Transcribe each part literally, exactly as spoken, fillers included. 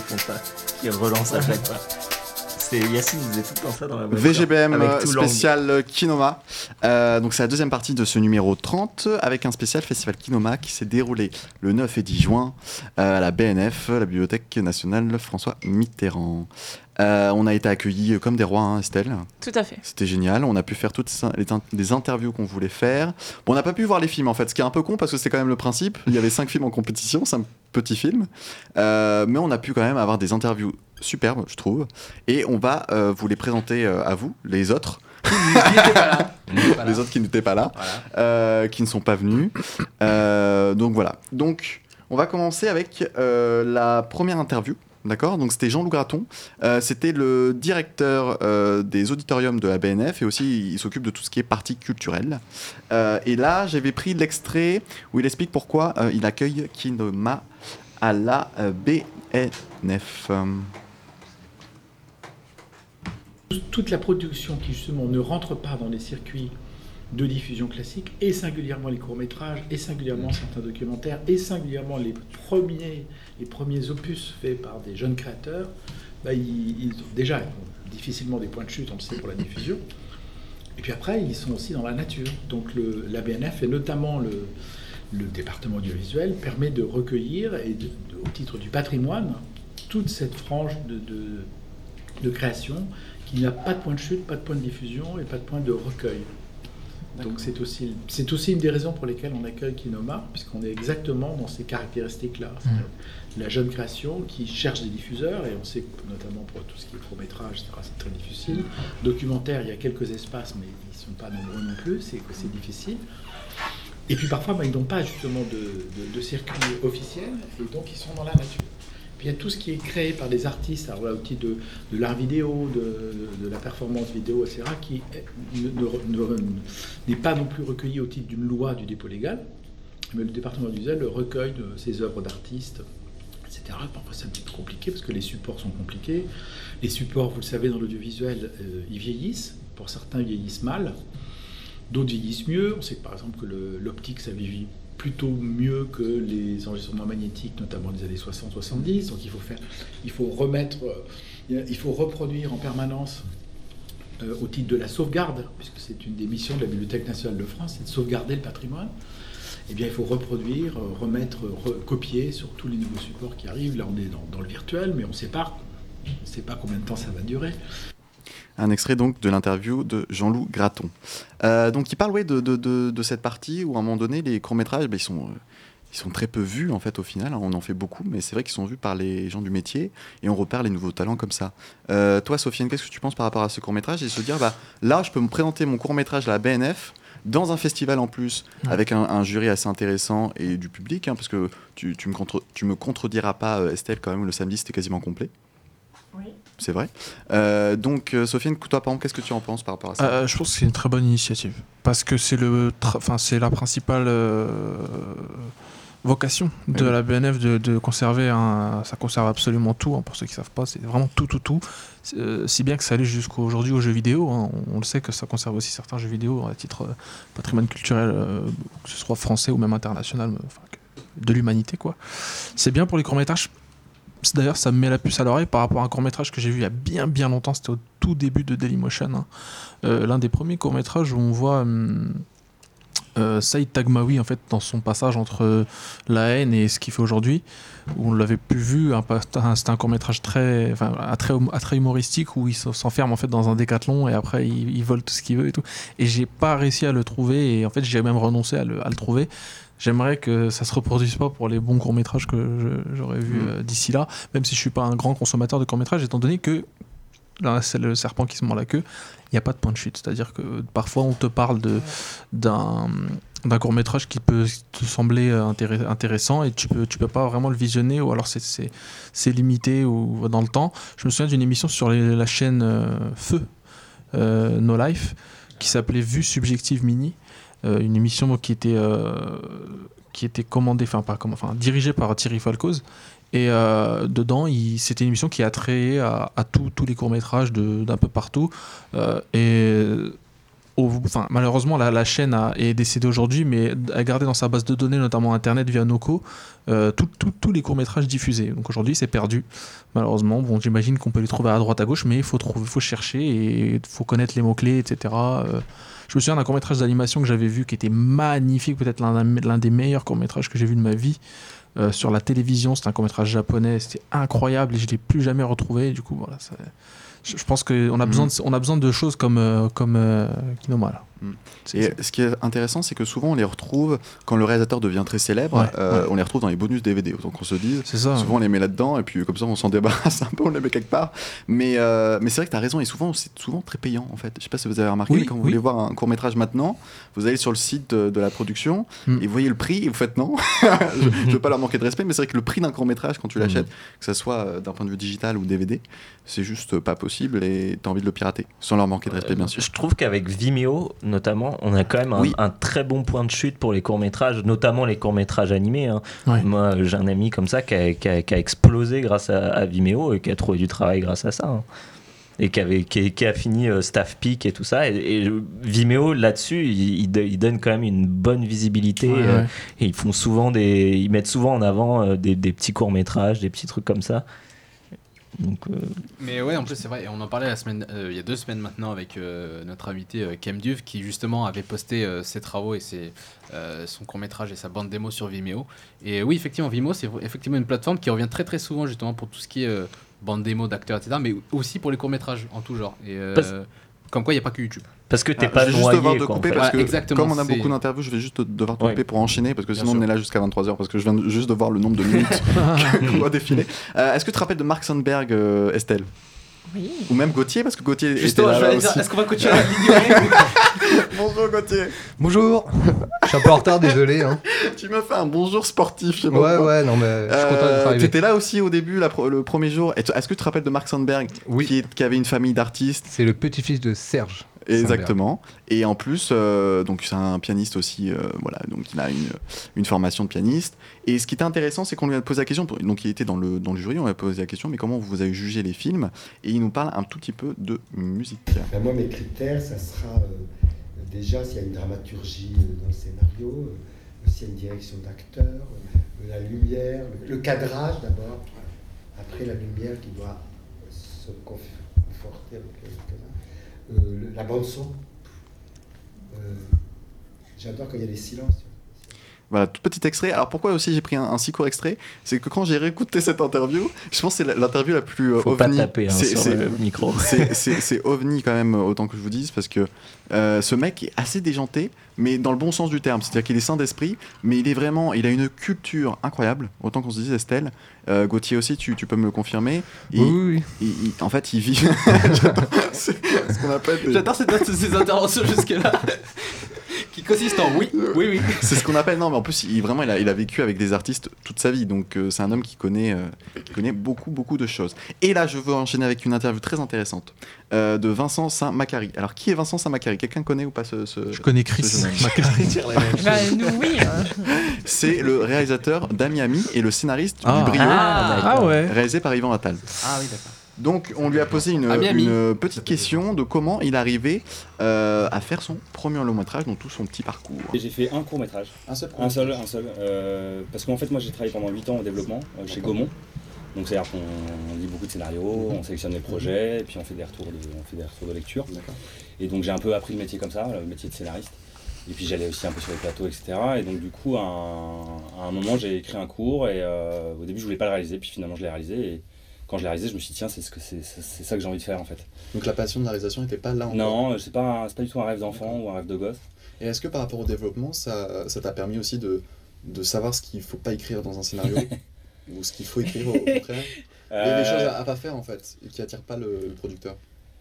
font ça, qui relancent à chaque fois. C'est Yacine disait tout le temps ça dans la voiture. V G B M avec tout spécial l'angle. Kinoma. Euh, donc c'est la deuxième partie de ce numéro trente avec un spécial festival Kinoma qui s'est déroulé le neuf et dix juin euh, à la B N F, la Bibliothèque nationale François Mitterrand. Euh, on a été accueillis comme des rois, hein, Estelle. Tout à fait. C'était génial. On a pu faire toutes les, les interviews qu'on voulait faire. Bon, on n'a pas pu voir les films en fait, ce qui est un peu con parce que c'est quand même le principe. Il y avait cinq films en compétition, cinq petits films, euh, mais on a pu quand même avoir des interviews superbes, je trouve. Et on va euh, vous les présenter euh, à vous, les autres. Pas là. Les autres qui n'étaient pas là, Voilà. euh, qui ne sont pas venus. Euh, donc voilà. Donc on va commencer avec euh, la première interview. D'accord, donc c'était Jean-Loup Graton, euh, c'était le directeur euh, des auditoriums de la B N F et aussi il s'occupe de tout ce qui est partie culturelle. Euh, et là, j'avais pris l'extrait où il explique pourquoi euh, il accueille Kinoma à la euh, B N F. Toute la production qui justement ne rentre pas dans les circuits de diffusion classique, et singulièrement les courts-métrages, et singulièrement certains documentaires, et singulièrement les premiers, les premiers opus faits par des jeunes créateurs, bah, ils, ils ont déjà ils ont difficilement des points de chute, on le sait, pour la diffusion. Et puis après, ils sont aussi dans la nature. Donc le, la B N F, et notamment le, le département audiovisuel, permet de recueillir, et de, de, au titre du patrimoine, toute cette frange de, de, de création qui n'a pas de point de chute, pas de point de diffusion et pas de point de recueil. Donc c'est aussi, c'est aussi une des raisons pour lesquelles on accueille Kinoma, puisqu'on est exactement dans ces caractéristiques-là. Mmh. La jeune création qui cherche des diffuseurs, et on sait que notamment pour tout ce qui est court-métrage, et cetera, c'est très difficile. Documentaire, il y a quelques espaces, mais ils ne sont pas nombreux non plus, c'est que c'est difficile. Et puis parfois, bah, ils n'ont pas justement de, de, de circuit officiel, et donc ils sont dans la nature. Puis il y a tout ce qui est créé par des artistes, alors là, au titre de, de l'art vidéo, de, de, de la performance vidéo, et cetera, qui ne, ne, ne, n'est pas non plus recueilli au titre d'une loi du dépôt légal, mais le département audiovisuel recueille de ces œuvres d'artistes, et cetera. Parfois c'est un petit peu compliqué parce que les supports sont compliqués. Les supports, vous le savez, dans l'audiovisuel, euh, ils vieillissent. Pour certains, ils vieillissent mal. D'autres vieillissent mieux. On sait que, par exemple, que le, l'optique, ça vieillit plutôt mieux que les enregistrements magnétiques, notamment des années soixante soixante-dix. Donc il faut faire, il faut remettre, il faut reproduire en permanence euh, au titre de la sauvegarde, puisque c'est une des missions de la Bibliothèque nationale de France, c'est de sauvegarder le patrimoine. Eh bien, il faut reproduire, remettre, recopier sur tous les nouveaux supports qui arrivent. Là, on est dans, dans le virtuel, mais on ne sait pas, on ne sait pas combien de temps ça va durer. Un extrait donc de l'interview de Jean-Loup Graton. Euh, donc il parle ouais, de, de, de, de cette partie où à un moment donné les courts-métrages bah, ils, sont, euh, ils sont très peu vus en fait au final, on en fait beaucoup mais c'est vrai qu'ils sont vus par les gens du métier et on repère les nouveaux talents comme ça. Euh, toi Sofiane, qu'est-ce que tu penses par rapport à ce court-métrage et se dire bah, là je peux me présenter mon court-métrage à la B N F dans un festival en plus, ouais. avec un, un jury assez intéressant et du public, hein, parce que tu, tu, me contre, tu me contrediras pas Estelle quand même, le samedi c'était quasiment complet. Oui. C'est vrai. Euh, donc, euh, Sofiane, toi, par exemple, qu'est-ce que tu en penses par rapport à ça ? euh, Je pense que c'est une très bonne initiative. Parce que c'est, le tra- c'est la principale euh, vocation de oui. la B N F de, de conserver un. Ça conserve absolument tout, hein, pour ceux qui ne savent pas. C'est vraiment tout, tout, tout. Euh, si bien que ça allait jusqu'aujourd'hui aux jeux vidéo. Hein. On, on le sait que ça conserve aussi certains jeux vidéo à titre euh, patrimoine culturel, euh, que ce soit français ou même international, enfin, de l'humanité, quoi. C'est bien pour les courts-métrages. D'ailleurs, ça me met la puce à l'oreille par rapport à un court-métrage que j'ai vu il y a bien bien longtemps, c'était au tout début de Dailymotion. Hein. Euh, l'un des premiers courts-métrages où on voit hum, euh, Saïd Taghmaoui en fait, dans son passage entre euh, la haine et ce qu'il fait aujourd'hui, où on l'avait plus vu, un, un, c'était un court-métrage très, enfin, à très, à très humoristique où il s'enferme en fait, dans un décathlon et après il, il vole tout ce qu'il veut et tout. Et j'ai pas réussi à le trouver et en fait j'ai même renoncé à le, à le trouver. J'aimerais que ça se reproduise pas pour les bons courts-métrages que je, j'aurais vus euh, d'ici là, même si je suis pas un grand consommateur de courts-métrages, étant donné que, là c'est le serpent qui se mord la queue, il n'y a pas de point de chute. C'est-à-dire que parfois on te parle de, d'un, d'un court-métrage qui peut te sembler intéress- intéressant et tu peux, tu peux pas vraiment le visionner ou alors c'est, c'est, c'est limité ou dans le temps. Je me souviens d'une émission sur les, la chaîne euh, Feu, euh, No Life, qui s'appelait Vue Subjective Mini. Euh, une émission qui était, euh, qui était commandée, enfin, pas, enfin, dirigée par Thierry Falcoz. Et euh, dedans, il, c'était une émission qui a trait à, à tous les courts-métrages de, d'un peu partout. Euh, et au, enfin, malheureusement, la, la chaîne a, est décédée aujourd'hui, mais a gardé dans sa base de données, notamment Internet via Noco, euh, tous tout, tout les courts-métrages diffusés. Donc aujourd'hui, c'est perdu, malheureusement. Bon, j'imagine qu'on peut les trouver à droite, à gauche, mais il faut, trouver, faut chercher et il faut connaître les mots-clés, et cetera. Euh, je me souviens d'un court-métrage d'animation que j'avais vu qui était magnifique, peut-être l'un, l'un des meilleurs courts-métrages que j'ai vu de ma vie. Euh, sur la télévision, c'était un court-métrage japonais, c'était incroyable et je ne l'ai plus jamais retrouvé. Du coup, voilà, ça, je, je pense qu'on a, mmh. on a besoin de choses comme, euh, comme euh, Kinoma. Là. Mmh. Et c'est... ce qui est intéressant, c'est que souvent on les retrouve quand le réalisateur devient très célèbre, ouais, euh, ouais. on les retrouve dans les bonus D V D. Donc on se dit, c'est ça, souvent ouais. on les met là-dedans et puis comme ça on s'en débarrasse un peu, on les met quelque part. Mais, euh, mais c'est vrai que tu as raison et souvent c'est souvent très payant en fait. Je sais pas si vous avez remarqué, oui, mais quand vous oui. voulez voir un court-métrage maintenant, vous allez sur le site de, de la production mmh. et vous voyez le prix et vous faites non. je ne veux pas leur manquer de respect, mais c'est vrai que le prix d'un court-métrage quand tu l'achètes, mmh. que ce soit d'un point de vue digital ou D V D, c'est juste pas possible et tu as envie de le pirater sans leur manquer de respect, bien sûr. Je trouve qu'avec Vimeo notamment, on a quand même un, oui. un très bon point de chute pour les courts-métrages, notamment les courts-métrages animés. Hein. Ouais. Moi, j'ai un ami comme ça qui a, qui a, qui a explosé grâce à, à Vimeo et qui a trouvé du travail grâce à ça. Hein. Et qui, avait, qui, qui a fini euh, Staff Peak et tout ça. Et, et Vimeo, là-dessus, il, il, il donne quand même une bonne visibilité. Ouais, euh, ouais. Et ils font souvent des, ils mettent souvent en avant euh, des, des petits courts-métrages, des petits trucs comme ça. Donc, euh... Mais ouais, en plus c'est vrai, et on en parlait la semaine, euh, il y a deux semaines maintenant avec euh, notre invité euh, Kem Duve qui justement avait posté euh, ses travaux et ses, euh, son court-métrage et sa bande démo sur Vimeo. Et oui, effectivement, Vimeo c'est effectivement une plateforme qui revient très très souvent justement pour tout ce qui est euh, bande démo d'acteurs, et cetera. Mais aussi pour les courts-métrages en tout genre. Et, euh, Parce... Comme quoi, il n'y a pas que YouTube. Parce que tu n'es ah, pas je vais noyé. Juste devoir te quoi, couper en fait. parce que ouais, exactement, comme on a c'est... beaucoup d'interviews, je vais juste devoir te couper ouais. pour enchaîner parce que Bien sinon sûr. on est là jusqu'à vingt-trois heures parce que je viens juste de voir le nombre de minutes qu'on doit défiler. Euh, est-ce que tu te rappelles de Mark Sandberg, euh, Estelle ? Oui. Ou même Gauthier, parce que Gauthier Justement, était là, je vais là dire, aussi. est-ce qu'on va continuer la vidéo ? Bonjour Gauthier. Bonjour. Je suis un peu en retard, désolé. Hein. Tu m'as fait un bonjour sportif, je sais pas Ouais, pourquoi. ouais, non, mais je suis content d'être Euh, arrivé. T'étais là aussi au début, la pro- le premier jour. Et t- est-ce que tu te rappelles de Mark Sandberg, Oui. qui, est- qui avait une famille d'artistes ? C'est le petit-fils de Serge. Exactement. Et en plus, euh, donc c'est un pianiste aussi. Euh, voilà, donc il a une, une formation de pianiste. Et ce qui était intéressant, c'est qu'on lui a posé la question. Donc il était dans le dans le jury, on lui a posé la question. Mais comment vous avez jugé les films ? Et il nous parle un tout petit peu de musique. Ben moi, mes critères, ça sera euh, déjà s'il y a une dramaturgie euh, dans le scénario, euh, s'il y a une direction d'acteur, euh, la lumière, le, le cadrage d'abord. Après la lumière qui doit se conforter avec le cadrage. Euh, la bande son. Euh, j'adore quand il y a des silences. Voilà, tout petit extrait. Alors pourquoi aussi j'ai pris un, un si court extrait ? C'est que quand j'ai réécouté cette interview, je pense que c'est l'interview la plus euh, Faut ovni. pas taper hein, c'est, sur c'est, le micro. C'est, c'est, c'est ovni quand même, autant que je vous dise, parce que euh, ce mec est assez déjanté, mais dans le bon sens du terme. C'est-à-dire qu'il est sain d'esprit, mais il est vraiment, il a une culture incroyable. Autant qu'on se dise Estelle, euh, Gauthier aussi, tu, tu peux me le confirmer. Il, oui, oui. Il, il, en fait, il vit. c'est ce qu'on appelle. Des... J'adore cette, ces interventions jusque-là. Qui consiste en oui, oui, oui. C'est ce qu'on appelle, non, mais en plus, il, vraiment, il a, il a vécu avec des artistes toute sa vie, donc euh, c'est un homme qui connaît, euh, qui connaît beaucoup, beaucoup de choses. Et là, je veux enchaîner avec une interview très intéressante euh, de Vincent Saint-Macary. Alors, qui est Vincent Saint-Macary ? Quelqu'un connaît ou pas ce, ce Je connais Chris Macary. Bah, nous, oui. Hein. C'est le réalisateur d'Amiami et le scénariste Ah. du Brio, Ah, Ah ouais. réalisé par Yvan Attal. Ah oui, d'accord. Donc, on lui a posé une, une petite question de comment il arrivait euh, à faire son premier long métrage, donc tout son petit parcours. Et j'ai fait un court métrage. Un seul Un seul, un seul. Euh, parce qu'en fait, moi, j'ai travaillé pendant huit ans au développement euh, chez Gaumont. Donc, c'est-à-dire qu'on lit beaucoup de scénarios, on sélectionne les projets, et puis on fait des retours de, on fait des retours de lecture. D'accord. Et donc, j'ai un peu appris le métier comme ça, le métier de scénariste. Et puis, j'allais aussi un peu sur les plateaux, et cetera. Et donc, du coup, à un, à un moment, j'ai écrit un cours, et euh, au début, je voulais pas le réaliser, puis finalement, je l'ai réalisé. Et, quand je l'ai réalisé, je me suis dit, tiens, c'est, ce que c'est, c'est, c'est ça que j'ai envie de faire en fait. Donc la passion de la réalisation n'était pas là encore. Non, c'est pas, c'est pas du tout un rêve d'enfant D'accord. ou un rêve de gosse. Et est-ce que par rapport au développement, ça, ça t'a permis aussi de, de savoir ce qu'il ne faut pas écrire dans un scénario ou ce qu'il faut écrire au contraire euh... Il y a des choses à, à pas faire en fait, et qui n'attirent pas le, le producteur.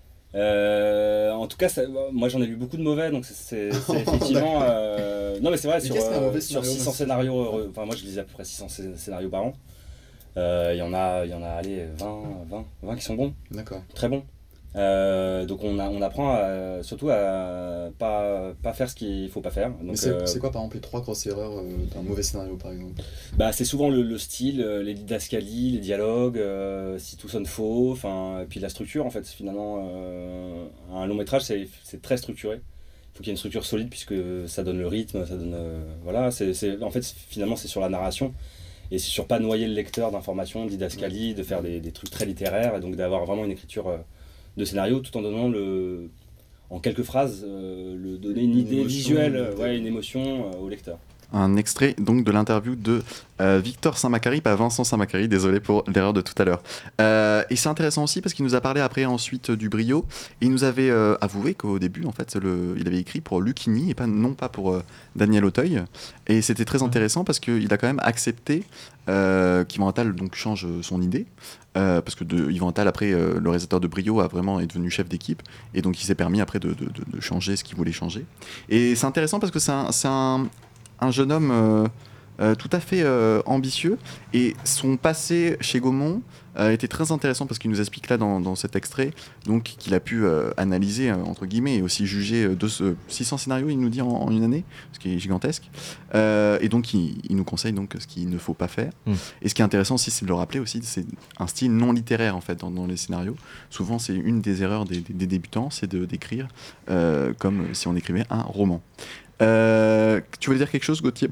Euh, en tout cas, ça, moi j'en ai lu beaucoup de mauvais, donc c'est, c'est, c'est effectivement. euh... Non, mais c'est vrai, sur, euh, sur six cents scénarios, euh, enfin moi je lisais à peu près six cents scénarios par an. Il euh, y en a, il y en a allez, vingt, vingt, vingt qui sont bons. D'accord. Très bons. Euh, donc on, a, on apprend à, surtout à pas, pas faire ce qu'il faut pas faire. Donc, mais c'est, euh, c'est quoi par exemple les trois grosses erreurs euh, d'un mauvais scénario par exemple ? Bah, c'est souvent le, le style, les didascalies, les dialogues, euh, si tout sonne faux, et puis la structure en fait. Finalement, euh, un long métrage c'est, c'est très structuré. faut qu'il y ait une structure solide puisque ça donne le rythme, ça donne euh, voilà, c'est, c'est en fait finalement c'est sur la narration et c'est sur pas noyer le lecteur d'informations, didascalie, de faire des, des trucs très littéraires et donc d'avoir vraiment une écriture euh, de scénario tout en donnant le en quelques phrases euh, le donner une, une idée émotion, visuelle, une, ouais, une émotion euh, au lecteur. Un extrait donc de l'interview de euh, Victor Saint-Macary, pas Vincent Saint-Macary, désolé pour l'erreur de tout à l'heure. Euh, et c'est intéressant aussi parce qu'il nous a parlé après ensuite du brio. Et il nous avait euh, avoué qu'au début, en fait, le, il avait écrit pour Lucchini et pas, non pas pour euh, Daniel Auteuil. Et c'était très intéressant parce qu'il a quand même accepté euh, qu'Yvan Attal donc, change son idée. Euh, parce que de, Yvan Attal, après, euh, le réalisateur de Brio a vraiment est devenu chef d'équipe. Et donc il s'est permis après de, de, de, de changer ce qu'il voulait changer. Et c'est intéressant parce que c'est un... C'est un un jeune homme euh, euh, tout à fait euh, ambitieux et son passé chez Gaumont euh, était très intéressant parce qu'il nous explique là dans, dans cet extrait donc qu'il a pu euh, analyser euh, entre guillemets et aussi juger euh, de ce six cents scénarios il nous dit en, en une année, ce qui est gigantesque euh, et donc il, il nous conseille donc ce qu'il ne faut pas faire mmh. Et ce qui est intéressant aussi c'est de le rappeler aussi, c'est un style non littéraire en fait dans, dans les scénarios. Souvent c'est une des erreurs des, des, des débutants, c'est de, d'écrire euh, comme si on écrivait un roman. Euh, tu voulais dire quelque chose, Gauthier?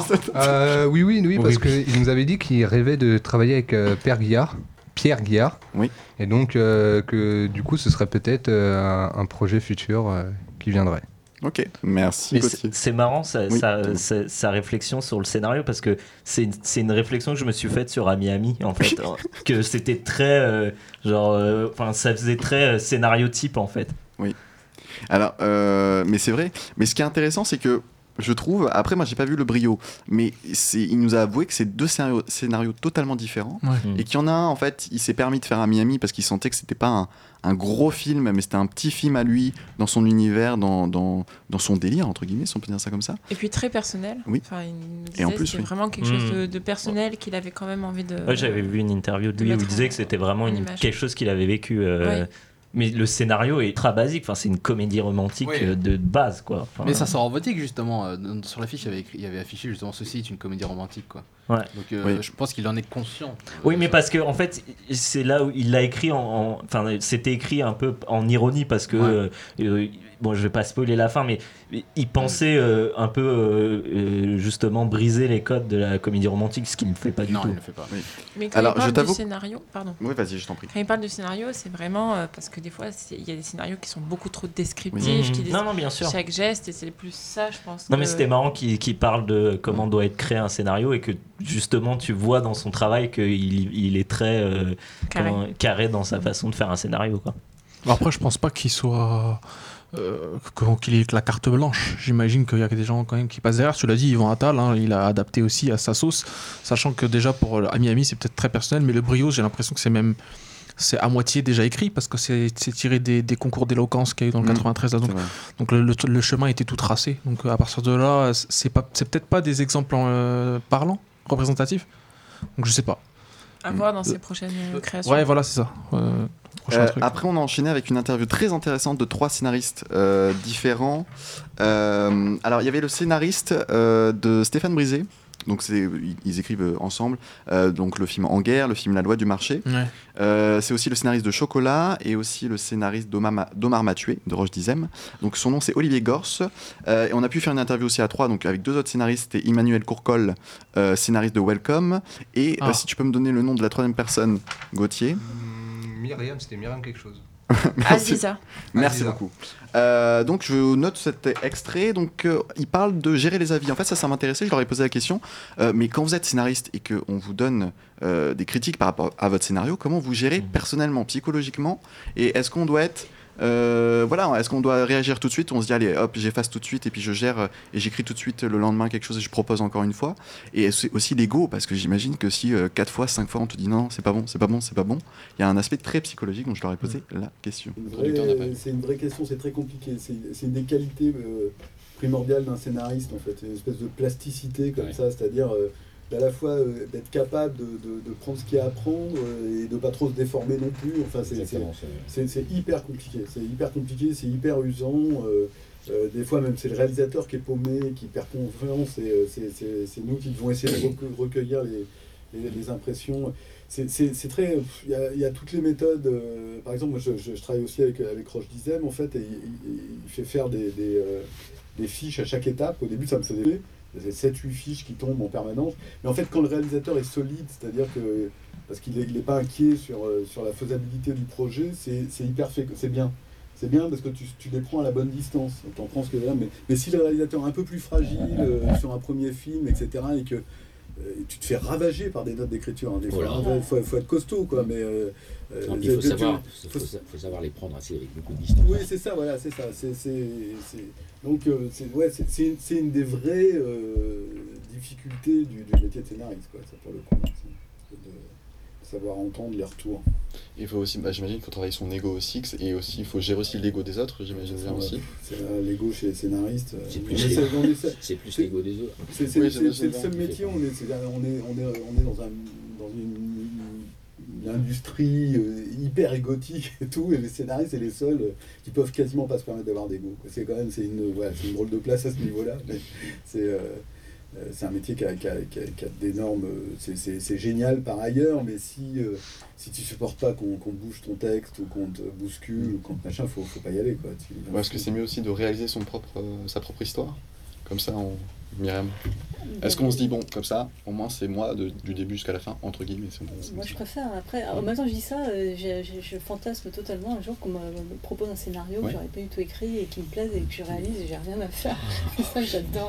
euh, Oui, oui, oui, parce oui. qu'il nous avait dit qu'il rêvait de travailler avec euh, Pierre Guillard. Pierre Guillard. Oui. Et donc euh, que du coup, ce serait peut-être euh, un, un projet futur euh, qui viendrait. Ok, merci Mais Gauthier. C'est, c'est marrant sa, oui, sa, sa, sa réflexion sur le scénario parce que c'est, c'est une réflexion que je me suis faite sur Ami Ami en fait, hein, que c'était très euh, genre, enfin euh, ça faisait très scénario type en fait. Oui. Alors, euh, mais c'est vrai. Mais ce qui est intéressant, c'est que je trouve. Après, moi, j'ai pas vu le brio, mais c'est, il nous a avoué que c'est deux scénarios, scénarios totalement différents, ouais. Et qu'il y en a un, en fait, il s'est permis de faire un Miami parce qu'il sentait que c'était pas un, un gros film, mais c'était un petit film à lui, dans son univers, dans, dans, dans son délire entre guillemets, si on peut dire ça comme ça. Et puis très personnel. Oui. Enfin, il nous disait et en plus, c'était oui. vraiment quelque chose de, de personnel qu'il avait quand même envie de. Ouais, j'avais vu une interview de lui où il disait que c'était vraiment une, quelque chose qu'il avait vécu. Euh, ouais. Mais le scénario est très basique, enfin, c'est une comédie romantique oui. de, de base. Quoi. Enfin, mais ça sort en boutique justement. Sur l'affiche, il y avait, écrit, il y avait affiché justement ceci est une comédie romantique. Quoi. Ouais. Donc euh, oui. je pense qu'il en est conscient. Oui, mais parce que en fait, c'est là où il l'a écrit en, en, enfin, c'était écrit un peu en ironie parce que ouais. euh, bon, je vais pas spoiler la fin, mais il pensait euh, un peu euh, justement briser les codes de la comédie romantique, ce qu'il ne fait pas du non, tout. Non, il ne fait pas. Oui. Mais quand Alors, il parle je t'avoue... du scénario, pardon. Oui, vas-y, je t'en prie. Quand il parle du scénario, c'est vraiment euh, parce que des fois, il y a des scénarios qui sont beaucoup trop descriptifs, oui. qui disent non, non, bien sûr. chaque geste, et c'est plus ça, je pense. Non, que... mais c'était marrant qu'il, qu'il parle de comment doit être créé un scénario et que justement, tu vois dans son travail qu'il il est très euh, carré. Comment, carré dans sa façon de faire un scénario, quoi. Après, je pense pas qu'il soit. Euh, qu'il ait la carte blanche. J'imagine qu'il y a des gens quand même qui passent derrière. Tu l'as dit, Yvan Attal, hein, il a adapté aussi à sa sauce, sachant que déjà pour Ami Ami c'est peut-être très personnel, mais le brio, j'ai l'impression que c'est même c'est à moitié déjà écrit parce que c'est, c'est tiré des, des concours d'éloquence qu'il y a eu dans le mmh, quatre-vingt-treize là, donc, donc le, le, le chemin était tout tracé, donc à partir de là c'est, pas, c'est peut-être pas des exemples euh, parlants, représentatifs, donc je sais pas. À voir dans ses prochaines créations. Ouais, voilà, c'est ça. Euh, euh, après, on a enchaîné avec une interview très intéressante de trois scénaristes euh, différents. Euh, alors, il y avait le scénariste euh, de Stéphane Brisé. Donc, c'est, ils écrivent ensemble. Euh, donc, le film En guerre, le film La loi du marché. Ouais. Euh, c'est aussi le scénariste de Chocolat et aussi le scénariste d'Omar, d'Omar m'a tué, de Roche Dizem. Donc, son nom, c'est Olivier Gorce. Euh, et on a pu faire une interview aussi à trois, donc avec deux autres scénaristes. C'était Emmanuel Courcol, euh, scénariste de Welcome. Et ah. euh, si tu peux me donner le nom de la troisième personne, Gauthier. Mmh, Myriam, c'était Myriam quelque chose. Merci. Aziza. Merci Aziza. beaucoup. Euh, donc je note cet extrait. Donc euh, il parle de gérer les avis. En fait, ça, ça m'intéressait. Je leur ai posé la question. Euh, mais quand vous êtes scénariste et qu'on vous donne euh, des critiques par rapport à votre scénario, comment vous gérez personnellement, psychologiquement, et est-ce qu'on doit être Euh, voilà, est-ce qu'on doit réagir tout de suite? On se dit allez hop, j'efface tout de suite et puis je gère euh, et j'écris tout de suite le lendemain quelque chose et je propose encore une fois. Et c'est aussi l'ego, parce que j'imagine que si euh, quatre fois, cinq fois on te dit non, c'est pas bon, c'est pas bon, c'est pas bon, il y a un aspect très psychologique, donc je leur ai posé mmh. la question. Une vraie, c'est une vraie question, c'est très compliqué. C'est, c'est une des qualités euh, primordiales d'un scénariste en fait, une espèce de plasticité comme ouais. ça, c'est-à-dire euh, à la fois euh, d'être capable de, de, de prendre ce qu'il y a à prendre euh, et de pas trop se déformer non plus. Enfin, c'est, c'est, c'est, c'est hyper compliqué. C'est hyper compliqué, c'est hyper usant. Euh, euh, des fois, même, c'est le réalisateur qui est paumé, qui perd confiance. Et euh, c'est, c'est, c'est nous qui devons essayer de recueillir les, les, les impressions. C'est, c'est, c'est très... Il y a, il y a toutes les méthodes. Euh, par exemple, moi, je, je, je travaille aussi avec, avec Roche Dizem, en fait, et il, il fait faire des, des, euh, des fiches à chaque étape. Au début, ça me faisait... Il y a sept huit fiches qui tombent en permanence. Mais en fait, quand le réalisateur est solide, c'est-à-dire que... Parce qu'il n'est pas inquiet sur, sur la faisabilité du projet, c'est, c'est hyper fait, c'est bien. C'est bien parce que tu, tu les prends à la bonne distance. Tu en prends ce que là, mais, mais si le réalisateur est un peu plus fragile euh, sur un premier film, et cetera, et que euh, tu te fais ravager par des notes d'écriture, hein, des fois, il voilà. faut, faut être costaud, quoi. Mais euh, non, il faut, je, savoir, je, faut, faut, faut savoir les prendre assez avec beaucoup de distance. Oui, c'est ça, voilà, c'est ça. C'est, c'est, c'est... Donc, euh, c'est, ouais, c'est, c'est, une, c'est une des vraies euh, difficultés du, du métier de scénariste, quoi, ça, pour le coup. C'est de savoir entendre les retours. Il faut aussi, bah, j'imagine qu'il faut travailler son ego aussi, et aussi il faut gérer aussi l'ego des autres, j'imagine bien aussi. C'est euh, l'ego chez les scénaristes. C'est plus, c'est, l'ego, c'est, c'est plus l'ego des autres. C'est, c'est, oui, c'est, c'est le seul métier où on est, c'est, on est, on est, on est dans, un, dans une, une industrie euh, hyper égotique et tout, et les scénaristes, c'est les seuls euh, qui peuvent quasiment pas se permettre d'avoir d'ego. C'est quand même, c'est une, ouais, c'est une drôle de place à ce niveau-là, mais c'est... Euh, c'est un métier qui a, qui a, qui a, qui a d'énormes... C'est, c'est, c'est génial par ailleurs, mais si, euh, si tu supportes pas qu'on, qu'on bouge ton texte ou qu'on te bouscule ou qu'on machin, faut, faut pas y aller, quoi. Tu, ouais, est-ce que c'est mieux aussi de réaliser son propre, euh, sa propre histoire ? Comme ça, on... Myriam. Est-ce qu'on se dit, bon, comme ça, au moins c'est moi de, du début jusqu'à la fin, entre guillemets c'est bon, c'est Moi je préfère, après, en même temps je dis ça, euh, je, je, je fantasme totalement un jour qu'on me, me propose un scénario ouais. que j'aurais pas du tout écrit et qui me plaise et que je réalise et j'ai rien à faire. Ça j'adore.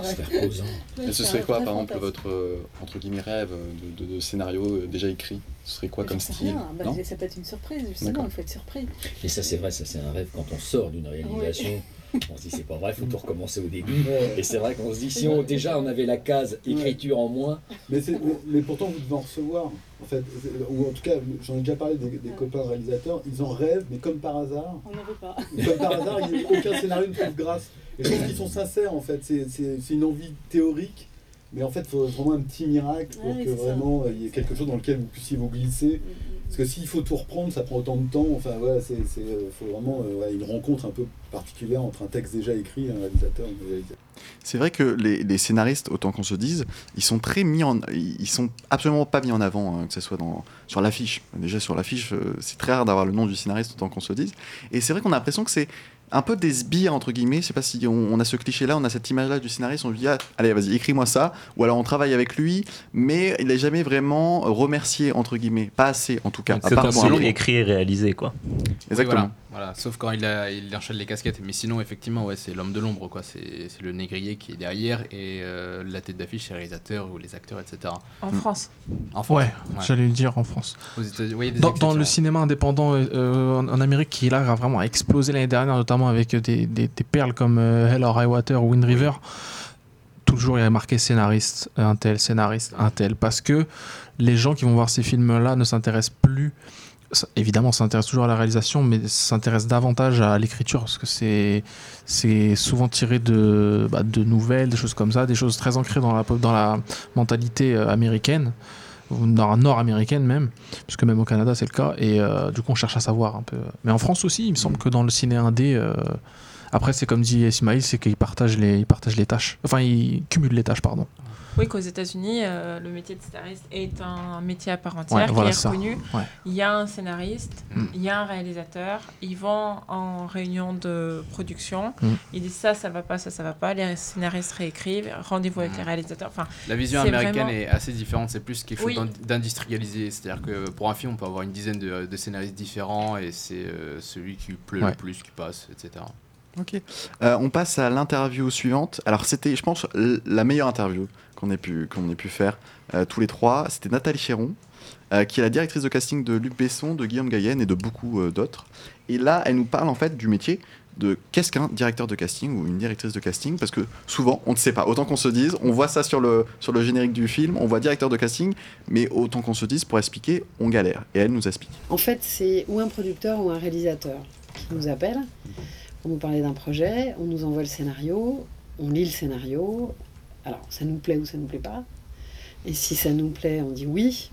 Et ce serait quoi par exemple fantasme. Votre, euh, entre guillemets, rêve de, de, de scénario euh, déjà écrit ? Ce serait quoi comme style ? Bah, ça peut être une surprise, justement, il faut être surpris. Et ça c'est vrai, ça c'est un rêve quand on sort d'une réalisation. Ouais. On se dit c'est pas vrai, il faut tout recommencer au début. Ouais. Et c'est vrai qu'on se dit si on, déjà on avait la case écriture ouais. en moins. Mais, c'est, mais, mais pourtant vous devez en recevoir, en fait, ou en tout cas j'en ai déjà parlé des, des ouais. copains réalisateurs, ils en rêvent, mais comme par hasard. On n'en veut pas. Comme par hasard, il n'y a aucun scénario ne trouve grâce. Et je pense qu'ils sont sincères en fait, c'est, c'est, c'est une envie théorique. Mais en fait, il faut vraiment un petit miracle pour ouais, que vraiment il y ait quelque chose dans lequel vous puissiez vous glisser. Parce que s'il faut tout reprendre, ça prend autant de temps. Enfin, voilà, c'est, c'est faut vraiment euh, ouais, une rencontre un peu particulière entre un texte déjà écrit et un réalisateur. Un réalisateur. C'est vrai que les, les scénaristes, autant qu'on se dise, ils sont très mis en, ils sont absolument pas mis en avant, hein, que ce soit dans, sur l'affiche. Déjà sur l'affiche, euh, c'est très rare d'avoir le nom du scénariste, autant qu'on se dise. Et c'est vrai qu'on a l'impression que c'est un peu des sbires, entre guillemets. Je sais pas si on, on a ce cliché-là, on a cette image-là du scénariste, on lui dit ah, allez, vas-y, écris-moi ça. Ou alors on travaille avec lui, mais il n'est jamais vraiment remercié, entre guillemets. Pas assez, en tout cas. C'est comme s'il écrit et réalisé, quoi. Exactement. Oui, voilà. Voilà. Sauf quand il, a, il enchaîne les casquettes. Mais sinon, effectivement, ouais, c'est l'homme de l'ombre, quoi. C'est, c'est le négrier qui est derrière et euh, la tête d'affiche, c'est les réalisateurs ou les acteurs, et cetera. En mmh. France. En France. Ouais, ouais, j'allais le dire en France. Aux États-Unis, oui, dans, dans le cinéma indépendant euh, en, en Amérique, qui là a vraiment explosé l'année dernière, notamment avec des, des, des perles comme euh, Hell or High Water ou Wind River. Toujours il y a marqué scénariste, un tel, scénariste, un tel, parce que les gens qui vont voir ces films-là ne s'intéressent plus. Évidemment, ça s'intéresse toujours à la réalisation, mais ça s'intéresse davantage à l'écriture, parce que c'est, c'est souvent tiré de, bah, de nouvelles, des choses comme ça, des choses très ancrées dans la, dans la mentalité américaine, dans la nord-américaine même, puisque même au Canada c'est le cas, et euh, du coup on cherche à savoir un peu. Mais en France aussi, il me semble que dans le ciné indé, euh, après c'est comme dit Ismail, c'est qu'ils partagent les, ils partagent les tâches, enfin ils cumulent les tâches, pardon. Oui, qu'aux États-Unis, euh, le métier de scénariste est un métier à part entière, ouais, qui voilà est reconnu. Ouais. Il y a un scénariste, mm. il y a un réalisateur, ils vont en réunion de production, mm. ils disent ça, ça va pas, ça, ça va pas, les scénaristes réécrivent, rendez-vous avec mm. les réalisateurs. Enfin, la vision américaine vraiment... est assez différente, c'est plus quelque chose oui. d'industrialisé, c'est-à-dire que pour un film, on peut avoir une dizaine de, de scénaristes différents et c'est euh, celui qui plaît ouais. le plus qui passe, et cetera. Ok. Euh, on passe à l'interview suivante. Alors c'était, je pense, la meilleure interview qu'on ait pu, qu'on ait pu faire euh, tous les trois. C'était Nathalie Chéron, euh, qui est la directrice de casting de Luc Besson, de Guillaume Gayenne et de beaucoup euh, d'autres. Et là, elle nous parle en fait du métier de qu'est-ce qu'un directeur de casting ou une directrice de casting, parce que souvent, on ne sait pas. Autant qu'on se dise, on voit ça sur le, sur le générique du film, on voit directeur de casting, mais autant qu'on se dise, pour expliquer, on galère. Et elle nous explique. En fait, c'est ou un producteur ou un réalisateur qui nous appelle. On nous parlait d'un projet, on nous envoie le scénario, on lit le scénario, alors ça nous plaît ou ça nous plaît pas, et si ça nous plaît, on dit oui.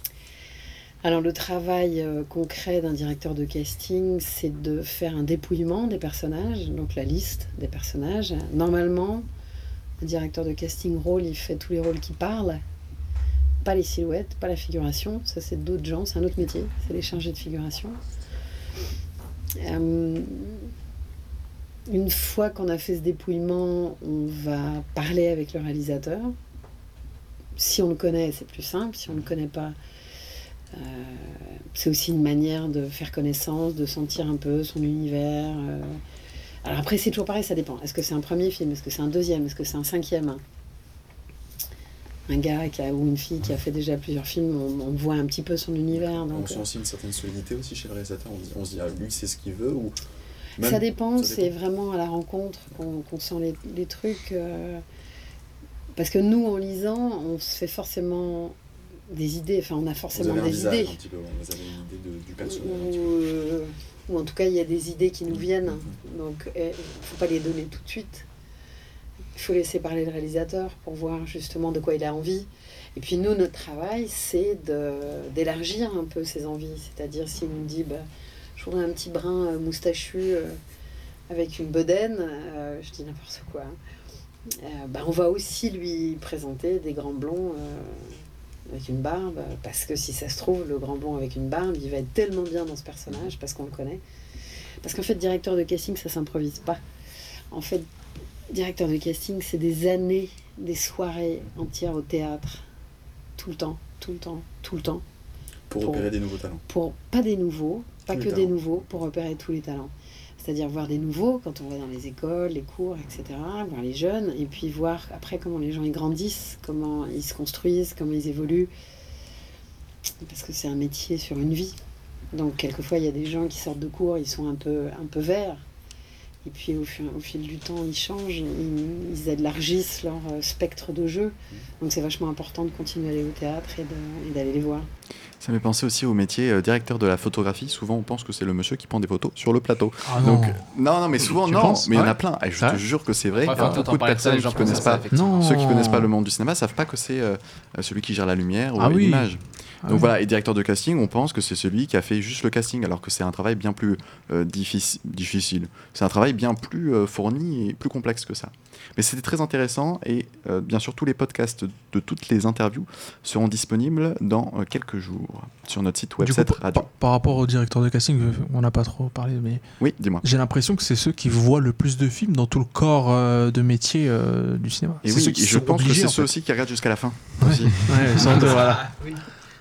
Alors le travail euh, concret d'un directeur de casting, c'est de faire un dépouillement des personnages, donc la liste des personnages. Normalement, un directeur de casting rôle, il fait tous les rôles qui parlent, pas les silhouettes, pas la figuration. Ça, c'est d'autres gens, c'est un autre métier, c'est les chargés de figuration. Euh, une fois qu'on a fait ce dépouillement, on va parler avec le réalisateur. Si on le connaît, c'est plus simple. Si on ne le connaît pas, euh, c'est aussi une manière de faire connaissance, de sentir un peu son univers. Euh. Alors après, c'est toujours pareil, ça dépend. Est-ce que c'est un premier film? Est-ce que c'est un deuxième? Est-ce que c'est un cinquième? Un gars qui a, ou une fille qui a fait déjà plusieurs films, on, on voit un petit peu son univers. Donc, on sent aussi une certaine solidité aussi chez le réalisateur. On, dit, on se dit, ah, lui, c'est ce qu'il veut ou... Même, ça dépend, ça c'est dépend. vraiment à la rencontre qu'on, qu'on sent les, les trucs. Euh, parce que nous, en lisant, on se fait forcément des idées. Enfin, on a forcément vous avez des un visage, idées. Un petit peu, vous avez une idée de, du personnage. Ou, euh, ou en tout cas, il y a des idées qui nous viennent. Donc, il ne faut pas les donner tout de suite. Il faut laisser parler le réalisateur pour voir justement de quoi il a envie. Et puis nous, notre travail, c'est de, d'élargir un peu ses envies. C'est-à-dire s'il nous dit, bah, je voudrais un petit brin moustachu euh, avec une bedaine, euh, je dis n'importe quoi. Euh, bah, on va aussi lui présenter des grands blonds euh, avec une barbe, parce que si ça se trouve, le grand blond avec une barbe, il va être tellement bien dans ce personnage, parce qu'on le connaît. Parce qu'en fait, directeur de casting, ça s'improvise pas. En fait, directeur de casting, c'est des années, des soirées entières au théâtre, tout le temps, tout le temps, tout le temps. Pour, pour repérer des nouveaux talents. Pour, pas des nouveaux, pas tous que des nouveaux, pour repérer tous les talents. C'est-à-dire voir des nouveaux quand on va dans les écoles, les cours, et cetera, voir les jeunes, et puis voir après comment les gens ils grandissent, comment ils se construisent, comment ils évoluent. Parce que c'est un métier sur une vie. Donc quelquefois, il y a des gens qui sortent de cours, ils sont un peu, un peu verts. Et puis au fil, au fil du temps, ils changent, ils, ils élargissent leur spectre de jeu. Donc c'est vachement important de continuer à aller au théâtre et, de, et d'aller les voir. Ça m'est pensé aussi au métier euh, directeur de la photographie. Souvent, on pense que c'est le monsieur qui prend des photos sur le plateau. Ah non. Donc, non, non, mais souvent, tu non. penses mais il y en ouais. a plein. Et je ouais. te jure que c'est vrai. Ouais, Il y a beaucoup de personnes qui connaissent pas. Non. Ceux qui connaissent pas le monde du cinéma savent pas que c'est euh, celui qui gère la lumière ou ah oui. l'image. Ah Donc oui. voilà, et directeur de casting, on pense que c'est celui qui a fait juste le casting, alors que c'est un travail bien plus euh, diffici- difficile. C'est un travail bien plus euh, fourni et plus complexe que ça. Mais c'était très intéressant, et euh, bien sûr, tous les podcasts de toutes les interviews seront disponibles dans euh, quelques jours sur notre site web sept Radio. Par, par rapport au directeur de casting, on n'a pas trop parlé, mais oui, dis-moi. J'ai l'impression que c'est ceux qui voient le plus de films dans tout le corps euh, de métier euh, du cinéma. Et c'est oui, ceux qui et je pense que c'est ceux fait. aussi qui regardent jusqu'à la fin. Ouais, aussi. ouais, sans doute, voilà. Oui.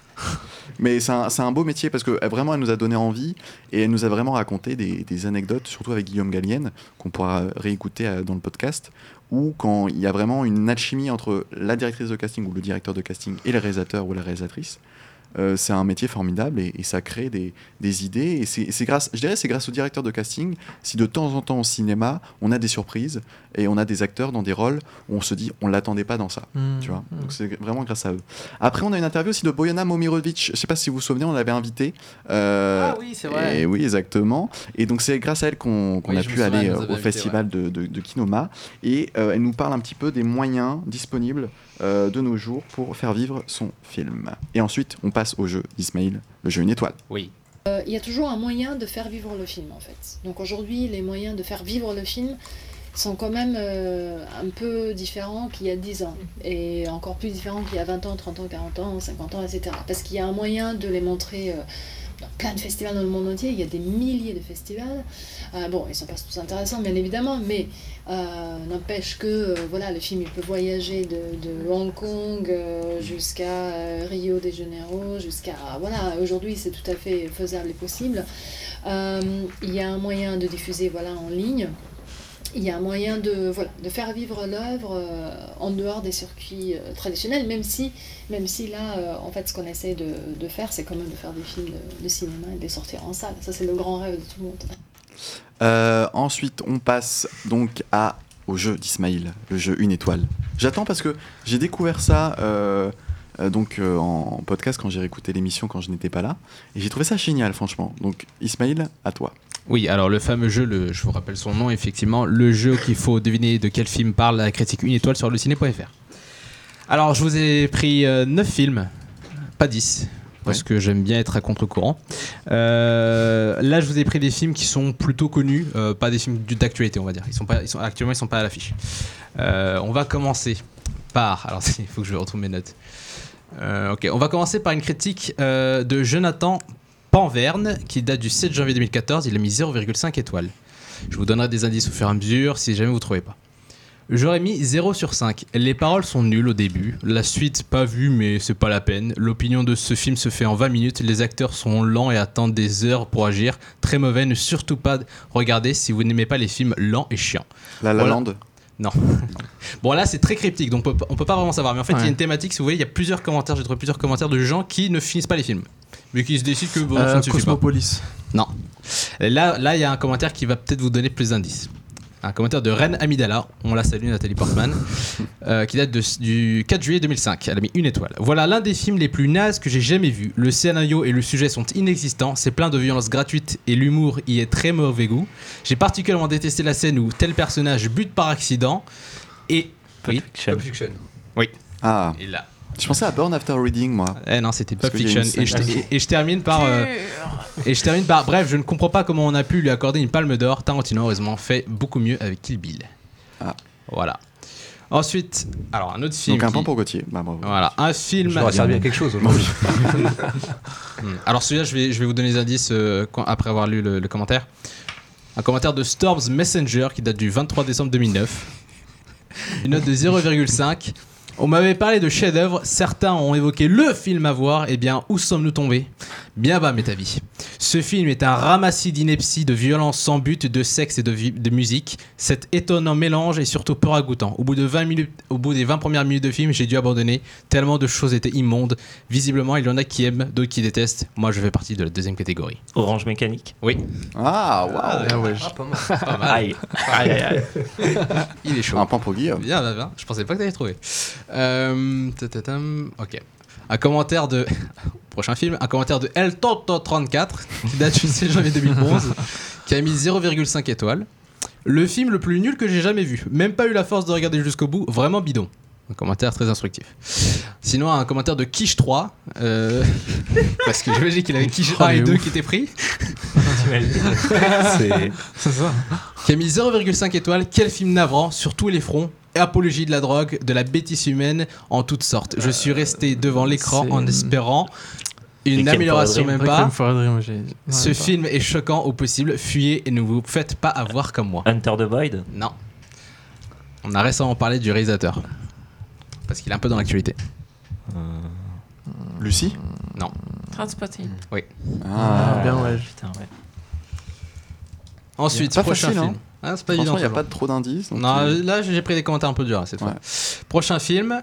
Mais c'est un, c'est un beau métier parce que vraiment elle nous a donné envie et elle nous a vraiment raconté des, des anecdotes, surtout avec Guillaume Gallienne, qu'on pourra réécouter dans le podcast, où quand il y a vraiment une alchimie entre la directrice de casting ou le directeur de casting et le réalisateur ou la réalisatrice. Euh, c'est un métier formidable et, et ça crée des, des idées et c'est, c'est grâce, je dirais c'est grâce au directeur de casting si de temps en temps au cinéma on a des surprises et on a des acteurs dans des rôles où on se dit on l'attendait pas dans ça, mmh, tu vois. Mmh. Donc c'est vraiment grâce à eux. Après on a une interview aussi de Bojana Momirovic, je sais pas si vous vous souvenez, on l'avait invitée. Euh, ah oui c'est vrai. Et oui exactement. Et donc c'est grâce à elle qu'on, qu'on oui, a pu aller au invité, festival ouais. de, de, de Kinoma et euh, elle nous parle un petit peu des moyens disponibles Euh, de nos jours pour faire vivre son film. Et ensuite, on passe au jeu d'Ismaïl, le jeu Une Étoile. Oui. Il euh, y a toujours un moyen de faire vivre le film, en fait. Donc aujourd'hui, les moyens de faire vivre le film sont quand même euh, un peu différents qu'il y a dix ans. Et encore plus différents qu'il y a vingt ans, trente ans, quarante ans, cinquante ans, et cetera. Parce qu'il y a un moyen de les montrer... Euh, dans plein de festivals dans le monde entier, il y a des milliers de festivals. Euh, bon, ils ne sont pas tous intéressants, bien évidemment, mais euh, n'empêche que euh, voilà, le film il peut voyager de, de Hong Kong euh, jusqu'à euh, Rio de Janeiro, jusqu'à... Voilà, aujourd'hui, c'est tout à fait faisable et possible. Euh, il y a un moyen de diffuser voilà, en ligne. Il y a un moyen de, voilà, de faire vivre l'œuvre euh, en dehors des circuits euh, traditionnels, même si, même si là, euh, en fait, ce qu'on essaie de, de faire, c'est quand même de faire des films de, de cinéma et de les sortir en salle. Ça, c'est le grand rêve de tout le monde. Euh, ensuite, on passe donc à, au jeu d'Ismaïl, le jeu Une Étoile. J'attends parce que j'ai découvert ça euh, euh, donc, euh, en podcast quand j'ai réécouté l'émission quand je n'étais pas là. Et j'ai trouvé ça génial, franchement. Donc, Ismaïl, à toi. Oui, alors le fameux jeu, le, je vous rappelle son nom, effectivement, le jeu qu'il faut deviner de quel film parle la critique Une Étoile sur le ciné point f r. Alors, je vous ai pris euh, neuf films, pas dix, parce ouais. que j'aime bien être à contre-courant. Euh, là, je vous ai pris des films qui sont plutôt connus, euh, pas des films d'actualité, on va dire. Ils sont pas, ils sont, actuellement, ils ne sont pas à l'affiche. Euh, on va commencer par... Alors, il faut que je retrouve mes notes. Euh, ok, on va commencer par une critique euh, de Jonathan Panverne qui date du sept janvier deux mille quatorze. Il a mis zéro virgule cinq étoiles. Je vous donnerai des indices au fur et à mesure si jamais vous ne trouvez pas. J'aurais mis zéro sur cinq. Les paroles sont nulles au début. La suite, pas vue, mais c'est pas la peine. L'opinion de ce film se fait en vingt minutes. Les acteurs sont lents et attendent des heures pour agir. Très mauvais, ne surtout pas regarder si vous n'aimez pas les films lents et chiants. La La Voilà. Land. Non. Bon, là, c'est très cryptique, donc on peut, on peut pas vraiment savoir. Mais en fait, il y a Ouais. une thématique, si vous voyez, il y a plusieurs commentaires. J'ai trouvé plusieurs commentaires de gens qui ne finissent pas les films. Mais qui se décident que bon, Euh, ça ne suffit Cosmopolis. pas. Non. Et Là, là, il y a un commentaire qui va peut-être vous donner plus d'indices. Un commentaire de Ren Amidala, on la salue Nathalie Portman, euh, qui date de- du quatre juillet deux mille cinq. Elle a mis une étoile. Voilà l'un des films les plus nazes que j'ai jamais vu. Le scénario et le sujet sont inexistants, c'est plein de violence gratuite et l'humour y est très mauvais goût. J'ai particulièrement détesté la scène où tel personnage bute par accident et... Oui. Pulp Fiction. Oui. Ah. Et là. Je pensais à Burn After Reading, moi. Eh non, c'était Parce Pulp qu'il y a Fiction. une Et je, scène- et- et je termine par. euh, et je termine par. Bref, je ne comprends pas comment on a pu lui accorder une palme d'or. Tarantino, heureusement, fait beaucoup mieux avec Kill Bill. Ah. Voilà. Ensuite, alors un autre film. Donc un qui- point pour Gauthier. Bah, bravo. Voilà, un film. J'aurais servi à quelque chose aujourd'hui. Hmm. Alors celui-là, je vais, je vais vous donner les indices euh, quand- après avoir lu le, le commentaire. Un commentaire de Storms Messenger qui date du vingt-trois décembre deux mille neuf. Une note de zéro virgule cinq. On m'avait parlé de chef-d'œuvre, certains ont évoqué le film à voir, eh bien, où sommes-nous tombés ? Bien bas, m'est avis. Ce film est un ramassis d'inepties, de violence sans but, de sexe et de, vi- de musique. Cet étonnant mélange est surtout peu ragoûtant. Au bout, de vingt minutes, au bout des vingt premières minutes de film, j'ai dû abandonner, tellement de choses étaient immondes. Visiblement, il y en a qui aiment, d'autres qui détestent. Moi, je fais partie de la deuxième catégorie. Orange Mécanique. Oui. Ah, waouh. Ah, ouais. Ah, pas mal. Pas mal. Aïe. Aïe, aïe, aïe. Il est chaud. Un point pour Guillaume. Bien, bien, bien. Je pensais pas que t'allais trouver. Euh, tatatam, ok. Un commentaire de. Prochain film. Un commentaire de L trente-quatre qui date du sept janvier deux mille onze qui a mis zéro virgule cinq étoiles. Le film le plus nul que j'ai jamais vu. Même pas eu la force de regarder jusqu'au bout. Vraiment bidon. Un commentaire très instructif. Sinon, un commentaire de Quiche trois. euh, parce que j'imagine qu'il avait Quiche Oh, un et mais deux ouf. qui étaient pris. C'est C'est ça. Qui a mis zéro virgule cinq étoiles. Quel film navrant sur tous les fronts. Apologie de la drogue, de la bêtise humaine en toutes sortes. Je suis resté devant l'écran c'est- en espérant une Requiem amélioration, for a Dream. même pas. Requiem for a Dream, j'ai- Ce ouais, film est choquant au possible. Fuyez et ne vous faites pas avoir comme moi. Hunter the Void. Non. On a récemment parlé du réalisateur. Parce qu'il est un peu dans l'actualité. Lucie. Non. Transpotting. Oui. Ah, bien, ouais. Putain, ouais. Ensuite, Pas prochain facile, film. hein. Ah, c'est pas Franchement, évident. il n'y a ça pas va. de trop d'indices. donc, Non, euh, là j'ai pris des commentaires un peu durs cette fois. Ouais. Prochain film.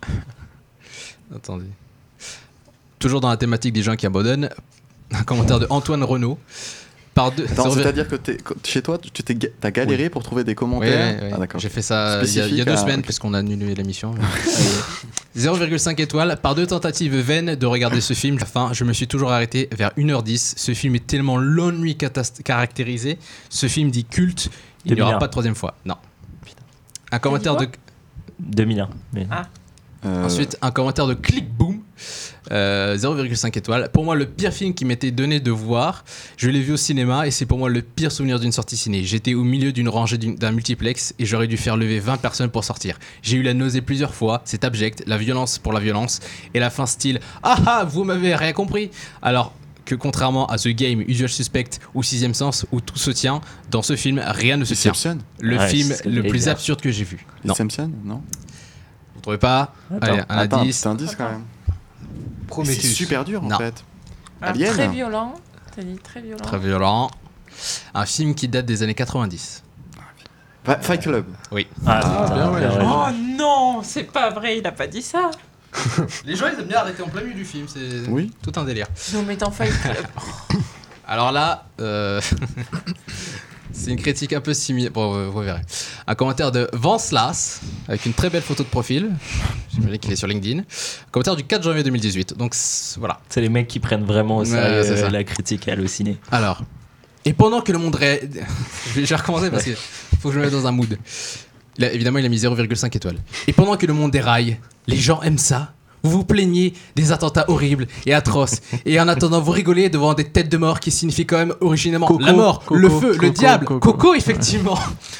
Attendez. Toujours dans la thématique des gens qui abandonnent. Un commentaire de Antoine Renaud. Par deux. Attends, zéro- c'est-à-dire que t'es- que chez toi, tu t'es, ga- t'as galéré Oui. pour trouver des Ouais, commentaires. ouais, ouais. Ah, d'accord. J'ai fait ça il y a, il y a Spécifique deux à- semaines ok. puisqu'on a annulé l'émission. zéro virgule cinq étoiles. Par deux tentatives vaines de regarder ce film, enfin, je me suis toujours arrêté vers une heure dix. Ce film est tellement l'ennui catast- caractérisé. Ce film dit culte. Il n'y aura deux mille un. pas de troisième fois. Non. Un commentaire de. deux mille un. Mais... Ah. Euh, Ensuite, un commentaire de Click Boom, euh, zéro virgule cinq étoiles. Pour moi, le pire film qui m'était donné de voir, je l'ai vu au cinéma et c'est pour moi le pire souvenir d'une sortie ciné. J'étais au milieu d'une rangée d'une- d'un multiplex et j'aurais dû faire lever vingt personnes pour sortir. J'ai eu la nausée plusieurs fois, c'est abject, la violence pour la violence et la fin style « Ah ah, vous m'avez rien compris !» Alors que contrairement à The Game, Usual Suspect ou Sixième Sens où tout se tient, dans ce film, rien ne se tient. Inception. Le Ouais, film c'est le plus bizarre. absurde que j'ai vu. Non. Inception, non. Vous trouvez pas? Attends. Allez, un Attends, indice. petit indice quand même. C'est Prometheus. super dur en Non. fait. Ah, Alien. très violent. T'as dit très violent. Très violent. Un film qui date des années quatre-vingt-dix. Fa- Fight Club. Oui. Ah, Ah, putain, bien, ouais, bien je- raison. Oh non, c'est pas vrai, il a pas dit ça. Les gens ils aiment bien arrêter en plein milieu du film, c'est Oui. tout un délire. Nous mettons Fight Club. Alors là, euh, c'est une critique un peu similaire. Bon, vous, vous verrez. Un commentaire de Vance Lass avec une très belle photo de profil. J'imagine qu'il est sur LinkedIn. Un commentaire du quatre janvier deux mille dix-huit. Donc c'est- voilà. C'est les mecs qui prennent vraiment au Ouais, sérieux c'est ça. euh, la critique hallucinée. Alors, et pendant que le monde ré... je vais je vais recommencer parce qu'il faut que je me mette dans un mood. Là, évidemment, il a mis zéro virgule cinq étoiles. Et pendant que le monde déraille, les gens aiment ça. Vous vous plaignez des attentats horribles et atroces. Et en attendant, vous rigolez devant des têtes de mort qui signifient quand même originellement Coco, la mort, Coco, le feu, le Coco, diable. Coco. Coco, effectivement.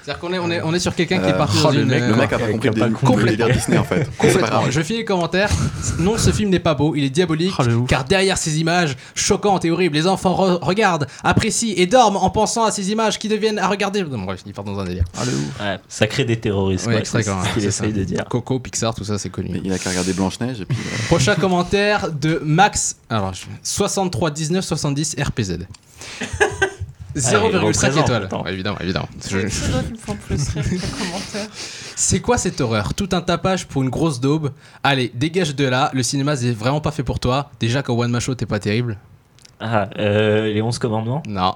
C'est-à-dire qu'on est, on est, on est sur quelqu'un qui est Euh, parti oh, dans le une... mec- le mec a pas compris le délire- le délire Disney, en fait. C'est pas Complètement. grave. Je finis les commentaires. Non, ce film n'est pas beau, il est diabolique, car derrière ces images choquantes et horribles, les enfants re- regardent, apprécient et dorment en pensant à ces images qui deviennent à regarder. Non, bref, il part dans un délire. Ouais, ça crée des terroristes. Ouais, ouais, très c'est clair, ce qu'il c'est essaye ça. de dire. Coco, Pixar, tout ça, c'est connu. Il a qu'à regarder Blanche-Neige et puis. euh, Prochain commentaire de Max. Alors, je- soixante-trois dix-neuf soixante-dix R P Z. zéro virgule cinq représente, étoiles. attends. Ouais, évidemment, évidemment. C'est les pseudos qui me font plus rire que les commentaires. C'est quoi cette horreur? Tout un tapage pour une grosse daube. Allez, dégage de là. Le cinéma, c'est vraiment pas fait pour toi. Déjà qu'au One Man Show, t'es pas terrible. Ah, euh, les onze commandements Non.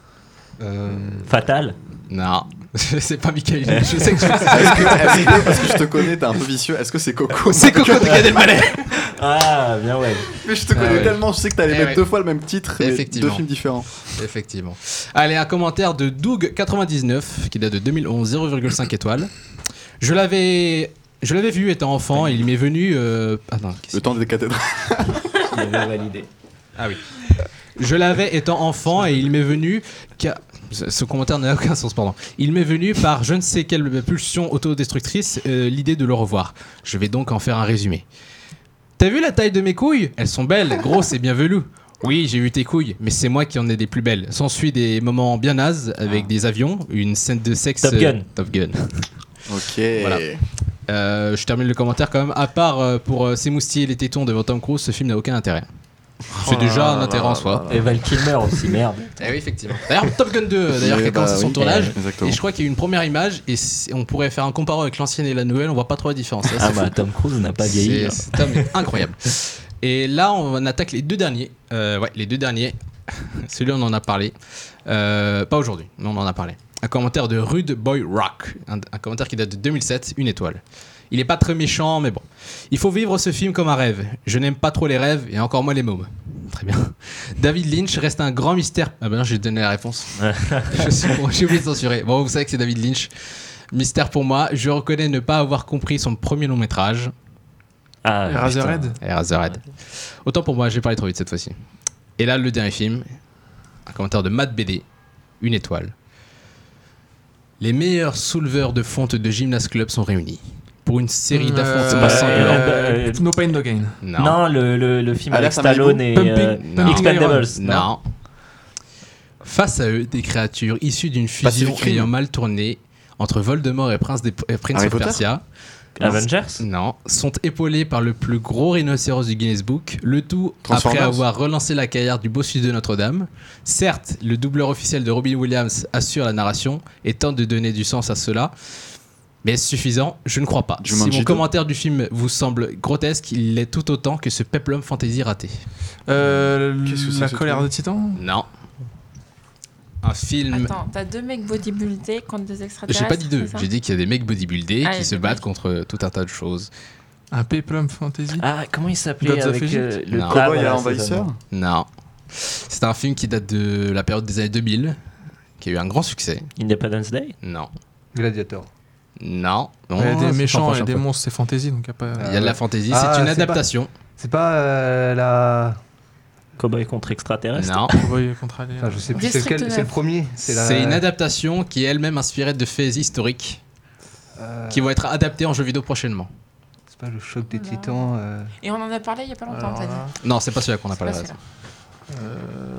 Fatal Non. C'est pas Michael. Je sais que tu Est-ce que, est-ce que- parce que je te connais, t'es un peu vicieux. Est-ce que c'est Coco? C'est Coco de Gad Elmaleh. Ah, bien ouais. Mais je te connais Ah ouais. tellement, je sais que t'allais Eh mettre ouais. deux fois le même titre, mais Effectivement. deux films différents. Effectivement. Allez, un commentaire de Doug quatre-vingt-dix-neuf qui date de deux mille onze, zéro virgule cinq étoiles. Je l'avais, je l'avais vu étant enfant et il m'est venu. Euh... Ah non, Le temps des cathédrales. Il avait validé. Ah oui. Je l'avais étant enfant et il m'est venu. qu'à- Ce ce commentaire n'a aucun sens, pardon. Il m'est venu par je ne sais quelle pulsion autodestructrice euh, l'idée de le revoir. Je vais donc en faire un résumé. T'as vu la taille de mes couilles? Elles sont belles, grosses et bien velues. Oui, j'ai vu tes couilles, mais c'est moi qui en ai des plus belles. S'ensuit des moments bien nazes avec des avions, une scène de sexe. Top Gun. euh, Top Gun. Ok. Voilà. Euh, je termine le commentaire quand même. À part euh, pour euh, s'émoustiller les tétons devant Tom Cruise, ce film n'a aucun intérêt. C'est Oh déjà là un là intérêt là en soi. là là. Et Val Kilmer aussi, merde. Eh oui, effectivement. D'ailleurs, Top Gun deux, d'ailleurs, Oui, qui a commencé bah son oui, tournage. exactement. Et je crois qu'il y a eu une première image et c'est- on pourrait faire un comparo avec l'ancienne et la nouvelle. On voit pas trop la différence. Ça, Ah c'est bah fou. Tom Cruise n'a pas vieilli. C'est- Cet homme est incroyable. Et là, on attaque les deux derniers. Euh, ouais, les deux derniers. Celui-là, on en a parlé. Euh, pas aujourd'hui, mais on en a parlé. Un commentaire de Rude Boy Rock. Un, un commentaire qui date de deux mille sept, une étoile. Il est pas très méchant, mais bon. Il faut vivre ce film comme un rêve. Je n'aime pas trop les rêves et encore moins les mômes. Très bien. David Lynch reste un grand mystère. Ah ben non, j'ai donné la réponse. Je suis- J'ai oublié de censurer. Bon, vous savez que c'est David Lynch. Mystère pour moi. Je reconnais ne pas avoir compris son premier long métrage. Ah, Eraserhead. Eraserhead. Autant pour moi, j'ai parlé trop vite cette fois-ci. Et là, le dernier film, un commentaire de Matt B D, une étoile. Les meilleurs souleveurs de fonte de Gymnast Club sont réunis pour une série d'affrontements Euh, sanglants. euh, No Pain No Gain. Non. Non, le, le, le film avec Alerte à Stallone Malibu. et euh, Pumping- Non. Expendables. Non. Face à eux, des créatures issues d'une fusion Pacific Rim. ayant mal tourné entre Voldemort et Prince, des, et Prince Harry of Potter. Persia. Avengers. Non, sont épaulés par le plus gros rhinocéros du Guinness Book, le tout après Transformers. avoir relancé la carrière du bossu de Notre-Dame. Certes, le doubleur officiel de Robin Williams assure la narration et tente de donner du sens à cela, mais est-ce suffisant? Je ne crois pas. Si Jumanji mon deux. commentaire du film vous semble grotesque, il l'est tout autant que ce peplum fantasy raté. Euh, Qu'est-ce que c'est la ce colère truc de Titan. Non. Un film... Attends, t'as deux mecs bodybuildés contre des extraterrestres. J'ai pas dit deux, c'est ça j'ai dit qu'il y a des mecs bodybuildés Ah, qui et se des battent mecs. contre tout un tas de choses. Un Peplum Fantasy. Ah, comment il s'appelait Gods of avec Egypt. euh, le Non. ah, Cowboy voilà, à c'est l'envahisseur. ça. Non. C'est un film qui date de la période des années deux mille, qui a eu un grand succès. Independence Day. Non. Gladiator. Non. Non, Il y a c'est des pas méchants prochain et des fois. monstres, c'est fantasy, donc il y a pas. Il y a de la fantaisie, Ah, c'est une c'est pas- adaptation. C'est pas euh, la. Cowboy contre extraterrestre. Non. Cowboy contre Alien. Enfin, je sais plus, c'est, District lequel- neuf. c'est le premier. C'est, la... C'est une adaptation qui est elle-même inspirée de faits historiques Euh, qui vont être adaptés en jeu vidéo prochainement. C'est pas le choc des Non. titans. euh, Et on en a parlé il y a pas longtemps, Alors t'as dit. là, Non, c'est pas celui-là qu'on a C'est parlé. pas là. celui-là.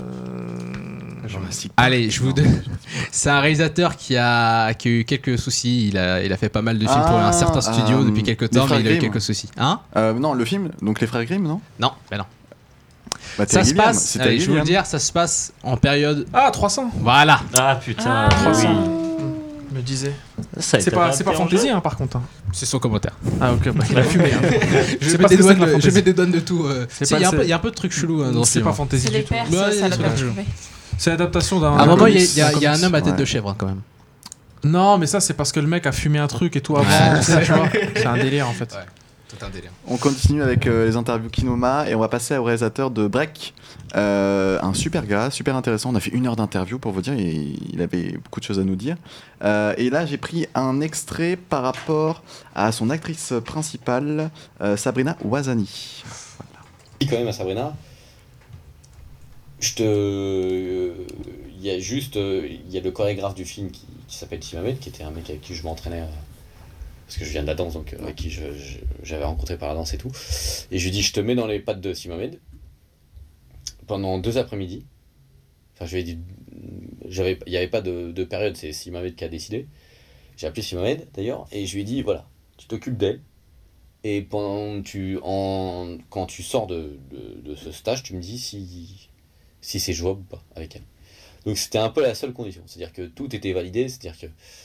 euh, Jurassic Allez, je vous donne. C'est un réalisateur qui a, qui a eu quelques soucis. Il a, il a fait pas mal de films pour Ah, un certain studio euh, depuis quelques les temps, mais frères il a eu Grimm. quelques soucis. Hein? Euh, non, le film, donc les frères Grimm, non? Non, ben non. Bah, Ça Terry se Gilliam, passe, c'est allez, Terry je vais vous le Gilliam. dire, ça se passe en période. Ah, trois cents. Voilà. Ah putain, Ah. oui. Je me disais. Ça a C'est été pas, c'est pas adapté en fantasy, jeu. hein, par contre. hein. C'est son commentaire. Ah, ok, bah, il a fumé. hein. Je sais mets pas des ce que douanes c'est que la de, je fantasy. mets des douanes de tout. euh. C'est Si, pas- Il y, a un peu- c'est- il y a un peu de trucs chelous hein, dans ce C'est film. pas hein. fantasy C'est du les tout. Perses, Ouais, ça il y a l'a des pas trucs trouvé. C'est l'adaptation d'un. À un moment, il y a, il y a- d'un il y a un comics. homme à tête Ouais. de chèvre hein, quand même. Non, mais ça, c'est parce que le mec a fumé un truc et tout avant. Ouais. ça, tu vois. C'est un délire en fait. Ouais. Tout un délire. On continue avec euh, les interviews Kinoma et on va passer au réalisateur de Break. Euh, un super gars, super intéressant. On a fait une heure d'interview pour vous dire, et il avait beaucoup de choses à nous dire. Euh, et là, j'ai pris un extrait par rapport à son actrice principale, euh, Sabrina Ouazani. dis quand même à Sabrina, je te, il y a juste, il y a le chorégraphe du film qui, qui s'appelle Simamed, qui était un mec avec qui je m'entraînais, euh, parce que je viens de la danse, donc euh, avec qui je, je, j'avais rencontré par la danse et tout. Et je lui dis, je te mets dans les pattes de Simamed pendant deux après-midi. Enfin, je lui ai dit, j'avais, il n'y avait pas de, de période, c'est Simamed qui a décidé. J'ai appelé Simamed d'ailleurs, et je lui ai dit, voilà, tu t'occupes d'elle. Et pendant tu, en, quand tu sors de, de, de ce stage, tu me dis si, si c'est jouable ou pas avec elle. Donc c'était un peu la seule condition, c'est-à-dire que tout était validé, c'est-à-dire que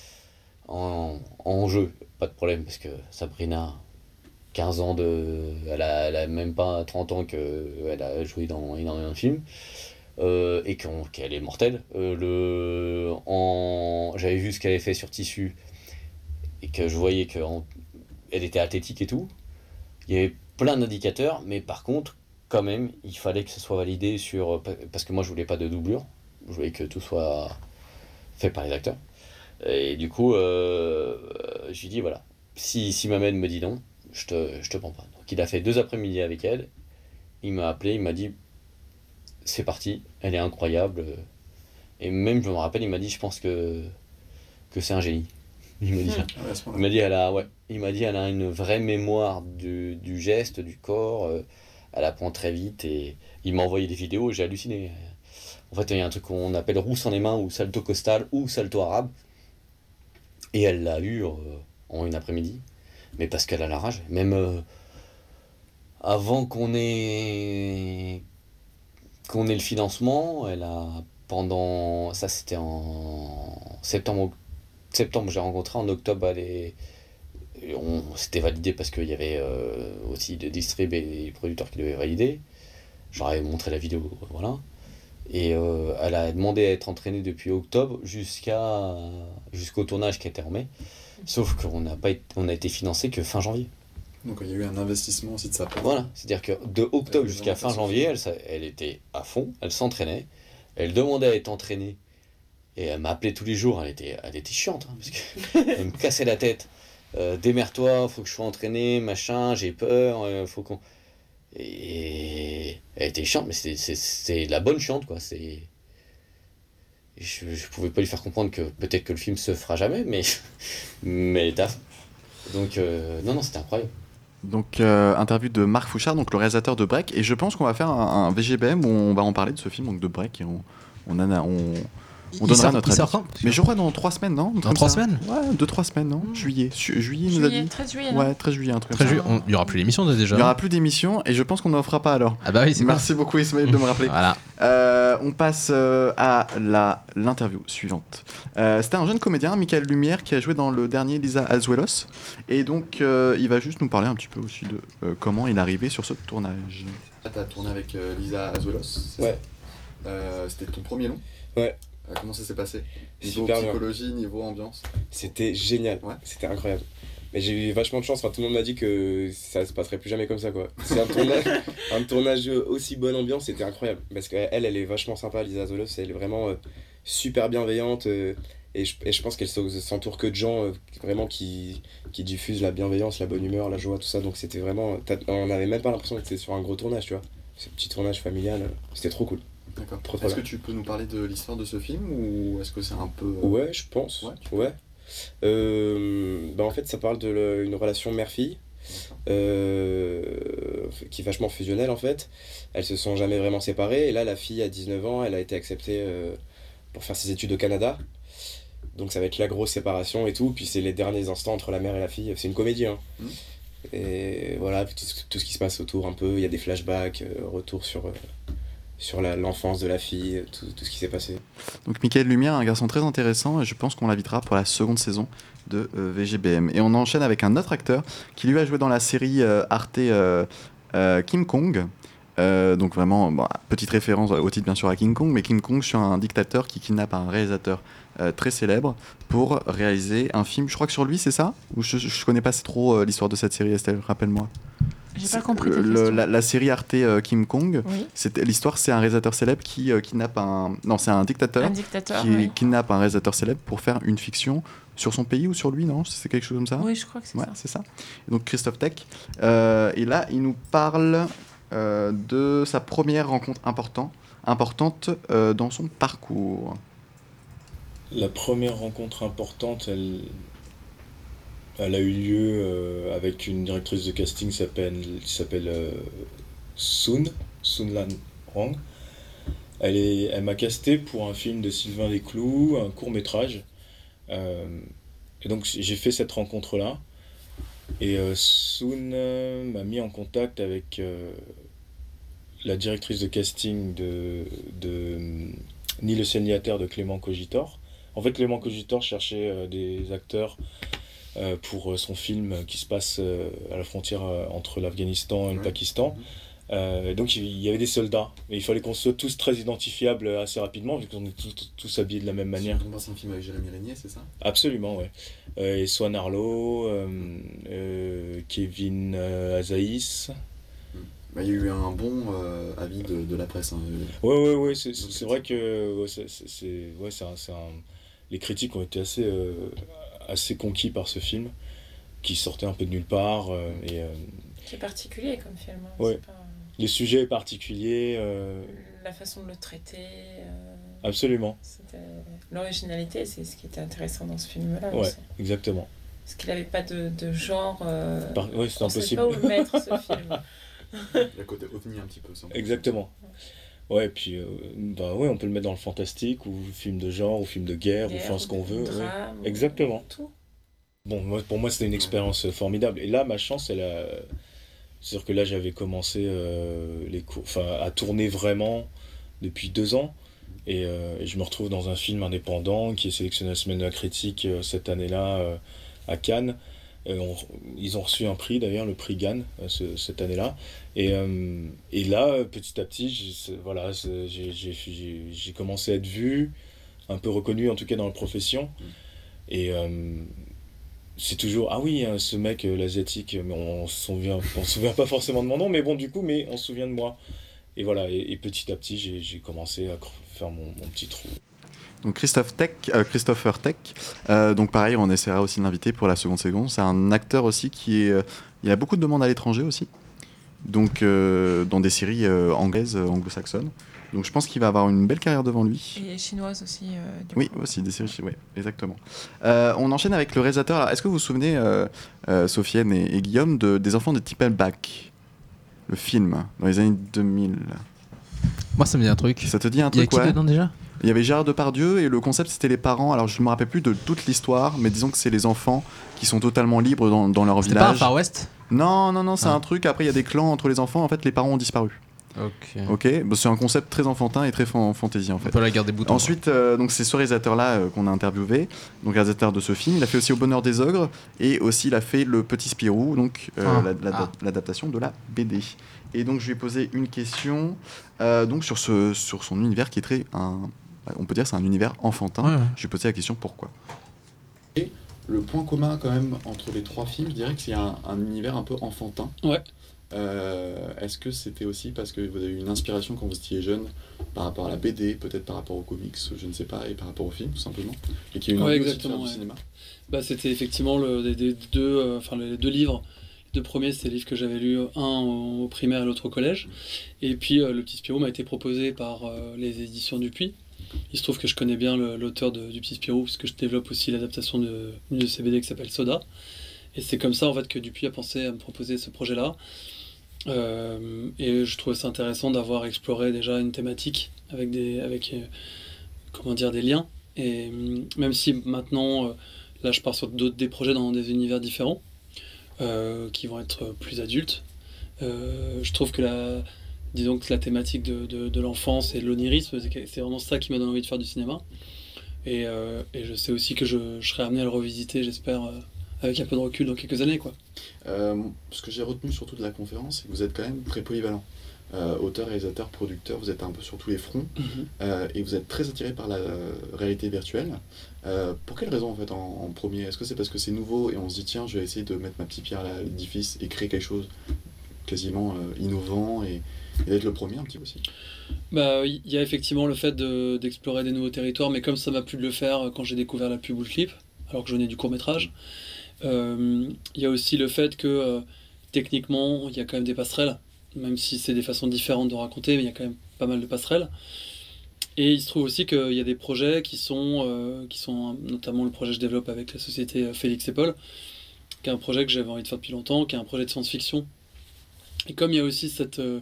en, en jeu, pas de problème, parce que Sabrina, quinze ans de... Elle a, elle a même pas trente ans qu'elle a joué dans énormément de films, euh, et qu'on, qu'elle est mortelle. Euh, le, en, j'avais vu ce qu'elle avait fait sur Tissu, et que je voyais qu'elle était athlétique et tout. Il y avait plein d'indicateurs, mais par contre, quand même, il fallait que ce soit validé sur... Parce que moi, je voulais pas de doublure, je voulais que tout soit fait par les acteurs. Et du coup, euh, je lui dis, voilà, si, si Mamed me dit non, je te, je te prends pas. Donc il a fait deux après-midi avec elle, il m'a appelé, il m'a dit, c'est parti, elle est incroyable. Et même, je me rappelle, il m'a dit, je pense que, que c'est un génie. Il m'a dit ça. Il m'a dit, elle a, ouais, il m'a dit, elle a une vraie mémoire du, du geste, du corps, euh, elle apprend très vite, et il m'a envoyé des vidéos et j'ai halluciné. En fait, il y a un truc qu'on appelle roue sans les mains, ou salto costal, ou salto arabe. Et elle l'a eu euh, en une après-midi, mais parce qu'elle a la rage. Même euh, avant qu'on ait qu'on ait le financement, elle a pendant ça c'était en septembre. Septembre, j'ai rencontré en octobre, elle est, on c'était validé parce qu'il y avait euh, aussi des distrib et des producteurs qui devaient valider. J'aurais montré la vidéo, voilà. Et euh, elle a demandé à être entraînée depuis octobre jusqu'à jusqu'au tournage qui était en mai. Sauf qu'on n'a pas été, on a été financé que fin janvier. Donc il y a eu un investissement aussi de sa part. Voilà, c'est-à-dire que de octobre jusqu'à fin janvier, elle, elle était à fond, elle s'entraînait, elle demandait à être entraînée. Et elle m'appelait tous les jours, elle était, elle était chiante, hein, parce qu'elle me cassait la tête. Euh, démerde-toi, faut que je sois entraîné, machin, j'ai peur, euh, faut qu'on... Et elle était chiante, mais c'est, c'est, c'est la bonne chiante, quoi. C'est... Et je, je pouvais pas lui faire comprendre que peut-être que le film se fera jamais, mais, mais elle taffe. Donc, euh, non, non, c'était incroyable. Donc, euh, interview de Marc Fouchard, donc le réalisateur de Break, et je pense qu'on va faire un, un V G B M où on va en parler de ce film, donc de Break, et on, on, a, on, on donnera sort, notre avis. Sort, mais je crois dans trois semaines, non? Dans trois semaines? Ouais, deux trois semaines, non? Juillet. Ju- juillet, il nous a dit. treize juillet, Ouais, treize juillet, un truc treize comme juillet, ça. il n'y aura plus d'émission déjà. Il n'y aura plus d'émission, et je pense qu'on n'en fera pas alors. Ah bah oui, c'est Merci beaucoup Ismaël de me rappeler. Voilà. Euh, on passe euh, à la, l'interview suivante. Euh, c'était un jeune comédien, Michael Lumière, qui a joué dans le dernier Lisa Azuelos. Et donc, euh, il va juste nous parler un petit peu aussi de euh, comment il est arrivé sur ce tournage. Tu as tourné avec euh, Lisa Azuelos? Ouais. Euh, c'était ton premier long? Ouais. Euh, comment ça s'est passé? Niveau Super psychologie, bien. niveau ambiance? C'était génial, ouais. C'était incroyable. Mais j'ai eu vachement de chance, enfin, tout le monde m'a dit que ça se passerait plus jamais comme ça, quoi. C'est un tournage, un tournage aussi bonne ambiance, c'était incroyable. Parce qu'elle, elle est vachement sympa, Lisa Azuelos, elle est vraiment euh, super bienveillante. Euh, et, je, et je pense qu'elle s'entoure que de gens euh, vraiment qui, qui diffusent la bienveillance, la bonne humeur, la joie, tout ça. Donc c'était vraiment... On n'avait même pas l'impression que c'était sur un gros tournage, tu vois. Ce petit tournage familial, c'était trop cool. D'accord. Trop, trop est-ce bien. que tu peux nous parler de l'histoire de ce film ou est-ce que c'est un peu... Euh... Ouais, je pense. Ouais. ouais. Euh, bah en fait, ça parle d'une relation mère-fille euh, qui est vachement fusionnelle en fait. Elles se sont jamais vraiment séparées et là, la fille a dix-neuf ans, elle a été acceptée euh, pour faire ses études au Canada. Donc ça va être la grosse séparation et tout. Puis c'est les derniers instants entre la mère et la fille. C'est une comédie, hein. Mmh. Et voilà, tout, tout ce qui se passe autour un peu. Il y a des flashbacks, euh, retour sur... Euh, sur la, l'enfance de la fille, tout, tout ce qui s'est passé. Donc Michael Lumière, un garçon très intéressant, et je pense qu'on l'invitera pour la seconde saison de euh, V G B M. Et on enchaîne avec un autre acteur qui lui a joué dans la série euh, Arte euh, euh, King Kong. Euh, donc vraiment, bon, petite référence au titre bien sûr à King Kong, mais King Kong sur un dictateur qui kidnappe un réalisateur euh, très célèbre pour réaliser un film, je crois que sur lui, c'est ça? Ou je, je connais pas trop euh, l'histoire de cette série, Estelle, rappelle-moi. J'ai pas compris le, le, la, la série Arte euh, King Kong, oui. L'histoire c'est un réalisateur célèbre qui euh, kidnappe un... Non, c'est un dictateur, un dictateur qui oui. kidnappe un réalisateur célèbre pour faire une fiction sur son pays ou sur lui, non? C'est quelque chose comme ça? Oui, je crois que c'est ouais, ça. c'est ça. Et donc Christophe Tech. Euh, et là, il nous parle euh, de sa première rencontre important, importante euh, dans son parcours. la première rencontre importante, elle, elle a eu lieu euh, avec une directrice de casting qui s'appelle, qui s'appelle euh, Sun, Sun Lan Hong. Elle, est, elle m'a casté pour un film de Sylvain Desclous, un court-métrage. Euh, et donc j'ai fait cette rencontre-là. Et euh, Sun euh, m'a mis en contact avec euh, la directrice de casting de, de Ni le ciel de Clément Cogitor. En fait, Clément Cogitor cherchait euh, des acteurs euh, pour son film qui se passe euh, à la frontière euh, entre l'Afghanistan et le Pakistan. Euh, donc il y avait des soldats, mais il fallait qu'on soit tous très identifiables assez rapidement, vu qu'on est tous, tous habillés de la même manière. C'est un film avec Jérémy Régnier, c'est ça? Absolument, ouais. Euh, et Swan Arlo, euh, euh, Kevin euh, Azaïs. Bah, il y a eu un bon euh, avis de, de la presse. Hein. Ouais, ouais, ouais, c'est, c'est vrai que ouais, c'est, c'est, c'est, ouais, c'est un, c'est un... les critiques ont été assez, euh, assez conquis par ce film, qui sortait un peu de nulle part. Euh, et, euh... C'est particulier comme film. Hein. Ouais. C'est pas... Les sujets particuliers. Euh... La façon de le traiter. Euh... Absolument. C'était... L'originalité, c'est ce qui était intéressant dans ce film-là. Ouais, aussi. Exactement. Parce qu'il n'avait pas de, de genre. Euh... Par... Ouais, c'est on impossible. ne sait pas où le mettre, ce film. Le côté ovni un petit peu. Ça. Exactement. Ouais, puis euh, bah ouais, on peut le mettre dans le fantastique, ou film de genre, ou film de guerre, guerre ou enfin ce qu'on veut. Drame, ouais. Exactement. Tout. Bon, moi, pour moi, c'était une expérience formidable. Et là, ma chance, elle a... c'est-à-dire que là, j'avais commencé euh, les cours, enfin, à tourner vraiment depuis deux ans. Et, euh, et je me retrouve dans un film indépendant qui est sélectionné à la Semaine de la Critique euh, cette année-là euh, à Cannes. Et on, ils ont reçu un prix d'ailleurs, le prix Cannes, euh, ce, cette année-là. Et, euh, et là, petit à petit, j'ai, voilà, j'ai, j'ai, j'ai, j'ai commencé à être vu, un peu reconnu en tout cas dans la profession. Et euh, c'est toujours, ah oui, hein, ce mec, euh, l'asiatique, mais on se souvient, on se souvient pas forcément de mon nom, mais bon, du coup, mais on se souvient de moi. Et voilà, et, et petit à petit, j'ai, j'ai commencé à faire mon, mon petit trou. Donc Christophe Tech, euh, Christopher Tech, euh, donc pareil, on essaiera aussi de l'inviter pour la seconde saison. C'est un acteur aussi qui est, euh, il a beaucoup de demandes à l'étranger aussi, donc euh, dans des séries euh, anglaises, euh, anglo-saxonnes. Donc je pense qu'il va avoir une belle carrière devant lui. Et chinoise aussi. Euh, du oui, coup. aussi des séries chinoises, oui, exactement. Euh, on enchaîne avec le réalisateur. Alors, est-ce que vous vous souvenez, euh, euh, Sofiane et, et Guillaume, de, des Enfants de Tippelbach, le film dans les années deux mille? Moi, ça me dit un truc. Ça te dit un Il y a truc, qui ouais. dedans déjà? Il y avait Gérard Depardieu et le concept c'était les parents. Alors je ne me rappelle plus de toute l'histoire, mais disons que c'est les enfants qui sont totalement libres dans, dans leur C'était village. pas un Far West? Non, non, non, c'est ah. un truc. Après il y a des clans entre les enfants. En fait, les parents ont disparu. Ok. Ok. Bon, c'est un concept très enfantin et très fan- fantaisie en fait. On peut la garder boutons. Ensuite, euh, donc c'est ce réalisateur-là euh, qu'on a interviewé, donc réalisateur de ce film. Il a fait aussi Au Bonheur des Ogres et aussi il a fait Le Petit Spirou, donc euh, ah. la, la, Ah. l'adaptation de la B D. Et donc je lui ai posé une question euh, donc sur ce sur son univers qui est très un on peut dire que c'est un univers enfantin. Ouais, ouais. Je lui ai posé la question pourquoi. Et le point commun quand même entre les trois films, je dirais qu'il y a un, un univers un peu enfantin. Ouais. Euh, est-ce que c'était aussi parce que vous avez eu une inspiration quand vous étiez jeune par rapport à la B D, peut-être par rapport aux comics, je ne sais pas, et par rapport au film tout simplement, et qu'il y a une ouais, envie aussi de exactement, faire ouais. du cinéma? Bah, c'était effectivement le, des, des deux, euh, enfin, les deux livres. Les deux premiers, c'était les livres que j'avais lus, un au primaire et l'autre au collège. Et puis euh, Le Petit Spirou m'a été proposé par euh, les éditions Dupuis. Il se trouve que je connais bien le, l'auteur de, du Petit Spirou, parce que je développe aussi l'adaptation de, de C B D qui s'appelle Soda. Et c'est comme ça en fait que Dupuis a pensé à me proposer ce projet-là. Euh, et je trouvais ça intéressant d'avoir exploré déjà une thématique avec des, avec, euh, comment dire, des liens. Et euh, même si maintenant, euh, là je pars sur d'autres, des projets dans des univers différents, euh, qui vont être plus adultes, euh, je trouve que la, disons que la thématique de, de, de l'enfance et de l'onirisme, c'est, c'est vraiment ça qui m'a donné envie de faire du cinéma. Et, euh, et je sais aussi que je, je serai amené à le revisiter, j'espère, euh, avec un peu de recul dans quelques années, quoi. Euh, ce que j'ai retenu surtout de la conférence, c'est que vous êtes quand même très polyvalent. Euh, auteur, réalisateur, producteur, vous êtes un peu sur tous les fronts, mm-hmm. euh, et vous êtes très attiré par la euh, réalité virtuelle. Euh, pour quelle raison en fait en, en premier? Est-ce que c'est parce que c'est nouveau et on se dit tiens, je vais essayer de mettre ma petite pierre à l'édifice et créer quelque chose quasiment euh, innovant et, et d'être le premier un petit peu aussi? Bah, il y a effectivement le fait de, d'explorer des nouveaux territoires, mais comme ça m'a plu de le faire quand j'ai découvert la pub ou le clip, alors que je venais du court-métrage, il euh, y a aussi le fait que euh, techniquement, il y a quand même des passerelles, même si c'est des façons différentes de raconter, mais il y a quand même pas mal de passerelles. Et il se trouve aussi qu'il y a des projets qui sont, euh, qui sont, notamment le projet que je développe avec la société Félix et Paul, qui est un projet que j'avais envie de faire depuis longtemps, qui est un projet de science-fiction. Et comme il y a aussi cette, euh,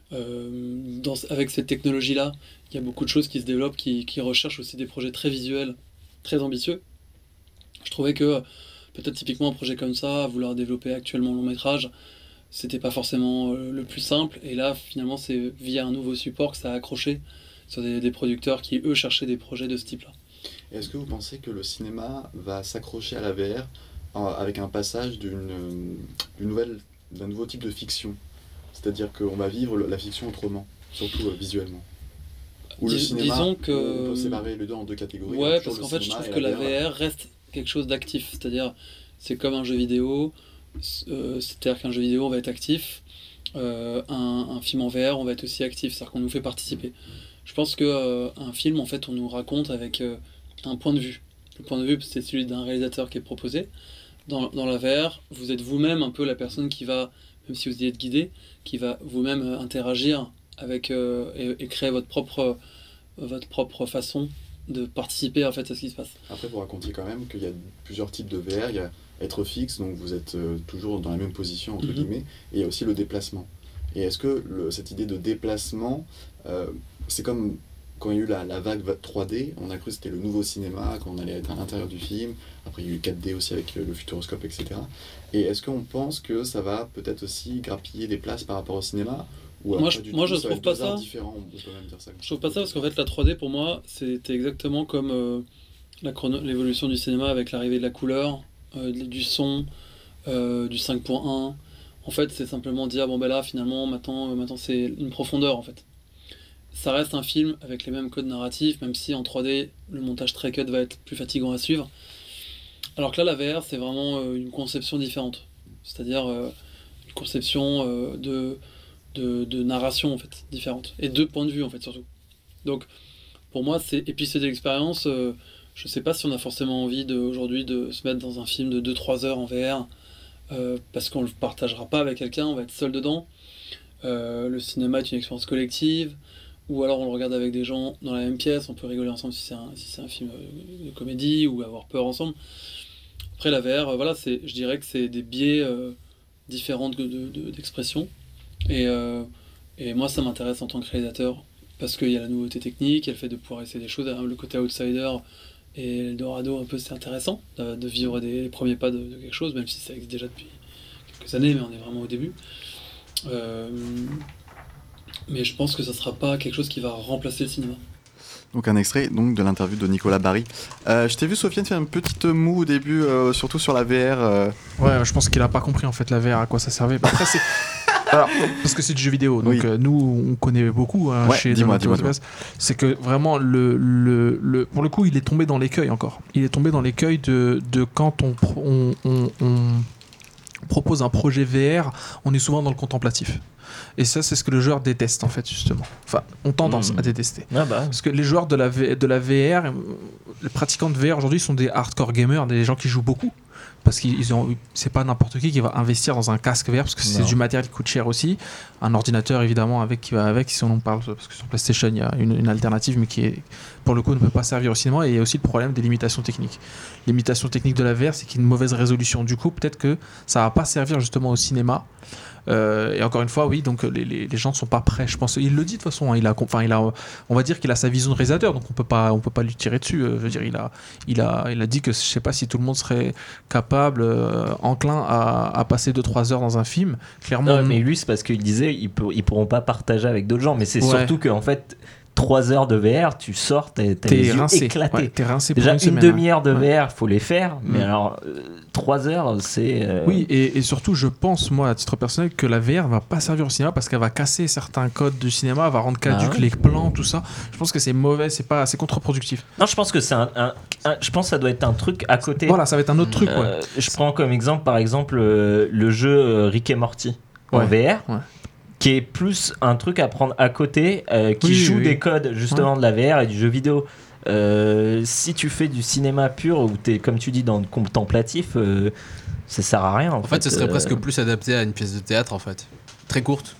dans, avec cette technologie-là, il y a beaucoup de choses qui se développent, qui, qui recherchent aussi des projets très visuels, très ambitieux. Je trouvais que peut-être typiquement un projet comme ça, à vouloir développer actuellement long métrage, c'était pas forcément euh, le plus simple. Et là, finalement, c'est via un nouveau support que ça a accroché sur des, des producteurs qui, eux, cherchaient des projets de ce type-là. Est-ce que vous pensez que le cinéma va s'accrocher à la V R euh, avec un passage d'une, d'une nouvelle, d'un nouveau type de fiction ? C'est-à-dire qu'on va vivre la fiction autrement, surtout euh, visuellement. Ou le Dis, cinéma, disons que... on peut séparer les deux en deux catégories. Ouais, parce qu'en fait, je trouve que la V R reste quelque chose d'actif. C'est-à-dire, c'est comme un jeu vidéo, euh, c'est-à-dire qu'un jeu vidéo, on va être actif. Euh, un, un film en V R, on va être aussi actif, c'est-à-dire qu'on nous fait participer. Je pense qu'un euh, film, en fait, on nous raconte avec euh, un point de vue. Le point de vue, c'est celui d'un réalisateur qui est proposé. Dans, dans la V R, vous êtes vous-même un peu la personne qui va, même si vous y êtes guidé, qui va vous-même euh, interagir avec, euh, et, et créer votre propre, euh, votre propre façon de participer en fait, à ce qui se passe. Après, vous racontiez quand même qu'il y a plusieurs types de V R. Il y a être fixe, donc vous êtes euh, toujours dans la même position, entre mm-hmm. guillemets, et il y a aussi le déplacement. Et est-ce que le, cette idée de déplacement, euh, c'est comme quand il y a eu la, la vague trois D, on a cru que c'était le nouveau cinéma, quand on allait être à l'intérieur du film, après il y a eu quatre D aussi avec le futuroscope, et cetera. Et est-ce qu'on pense que ça va peut-être aussi grappiller des places par rapport au cinéma ? Ou moi, je, moi tout, je trouve pas ça. ça je trouve pas ça parce qu'en fait la trois D pour moi c'était exactement comme euh, la chrono- l'évolution du cinéma avec l'arrivée de la couleur, euh, du son, euh, du cinq point un. En fait c'est simplement dire bon ben là finalement maintenant, euh, maintenant c'est une profondeur en fait. Ça reste un film avec les mêmes codes narratifs, même si en trois D le montage très cut va être plus fatigant à suivre. Alors que là la V R c'est vraiment euh, une conception différente, c'est-à-dire euh, une conception euh, de De, de narration en fait différente et deux points de vue en fait surtout. Donc pour moi c'est et puis c'est des expériences euh, je sais pas si on a forcément envie de aujourd'hui de se mettre dans un film de deux trois heures en V R euh, parce qu'on le partagera pas avec quelqu'un, on va être seul dedans. Euh, le cinéma est une expérience collective ou alors on le regarde avec des gens dans la même pièce, on peut rigoler ensemble si c'est un, si c'est un film de comédie ou avoir peur ensemble. Après la V R euh, voilà c'est je dirais que c'est des biais euh, différents de, de, de, d'expression. Et, euh, et moi ça m'intéresse en tant que réalisateur parce qu'il y a la nouveauté technique, il y a le fait de pouvoir essayer des choses, le côté outsider et Eldorado un peu c'est intéressant de, de vivre des premiers pas de, de quelque chose, même si ça existe déjà depuis quelques années mais on est vraiment au début. Euh, mais je pense que ça sera pas quelque chose qui va remplacer le cinéma. Donc un extrait donc, de l'interview de Nicolas Barry. Euh, je t'ai vu Sofiane faire une petite moue au début, euh, surtout sur la V R. Euh... Ouais, je pense qu'il a pas compris en fait la V R à quoi ça servait. Après c'est alors, parce que c'est du jeu vidéo, donc oui. euh, nous on connaît beaucoup hein, ouais, chez dis-moi, dis-moi, dis-moi. C'est que vraiment le, le, le pour le coup il est tombé dans l'écueil encore. Il est tombé dans l'écueil de, de quand on, on, on, on propose un projet V R, on est souvent dans le contemplatif. Et ça, c'est ce que le joueur déteste en fait, justement. Enfin, on tendance mmh. à détester. Ah bah. Parce que les joueurs de la, v- de la V R, les pratiquants de V R aujourd'hui sont des hardcore gamers, des gens qui jouent beaucoup. Parce que c'est pas n'importe qui qui va investir dans un casque V R, parce que c'est non. du matériel qui coûte cher aussi. Un ordinateur, évidemment, avec, qui va avec, si on en parle, parce que sur PlayStation, il y a une, une alternative, mais qui, est, pour le coup, ne peut pas servir au cinéma. Et il y a aussi le problème des limitations techniques. Les limitations techniques de la V R, c'est qu'il y a une mauvaise résolution. Du coup, peut-être que ça va pas servir justement au cinéma. Euh, et encore une fois, oui, donc les, les, les gens ne sont pas prêts. Je pense, il le dit de toute façon. Hein, il a, enfin, il a, on va dire qu'il a sa vision de réalisateur, donc on peut pas, on peut pas lui tirer dessus. Euh, je veux dire, il a, il a, il a dit que je sais pas si tout le monde serait capable, euh, enclin à, à passer deux trois heures dans un film. Clairement, non, mais lui, c'est parce qu'il disait, ils, pour, ils pourront pas partager avec d'autres gens. Mais c'est ouais. surtout que en fait. trois heures de V R, tu sors, t'es, t'es les yeux rincé. éclatés. Ouais, t'es rincé Déjà, pour une, une semaine, demi-heure de hein. V R, faut les faire, mais mmh. alors, euh, trois heures, c'est... Euh... Oui, et, et surtout, je pense, moi, à titre personnel, que la V R va pas servir au cinéma parce qu'elle va casser certains codes du cinéma, elle va rendre caduques ah ouais. les plans, tout ça. Je pense que c'est mauvais, c'est, pas, c'est contre-productif. Non, je pense que c'est un, un, un... Je pense que ça doit être un truc à côté. Voilà, ça va être un autre truc, euh, ouais. Je prends comme exemple, par exemple, euh, le jeu euh, Rick et Morty en ouais. V R. Ouais. Qui est plus un truc à prendre à côté, euh, qui oui, joue oui. des codes justement ouais. de la V R et du jeu vidéo. Euh, si tu fais du cinéma pur ou t'es, comme tu dis, dans le contemplatif, euh, ça sert à rien. En, en fait, fait, ce serait euh... presque plus adapté à une pièce de théâtre, en fait. Très courte.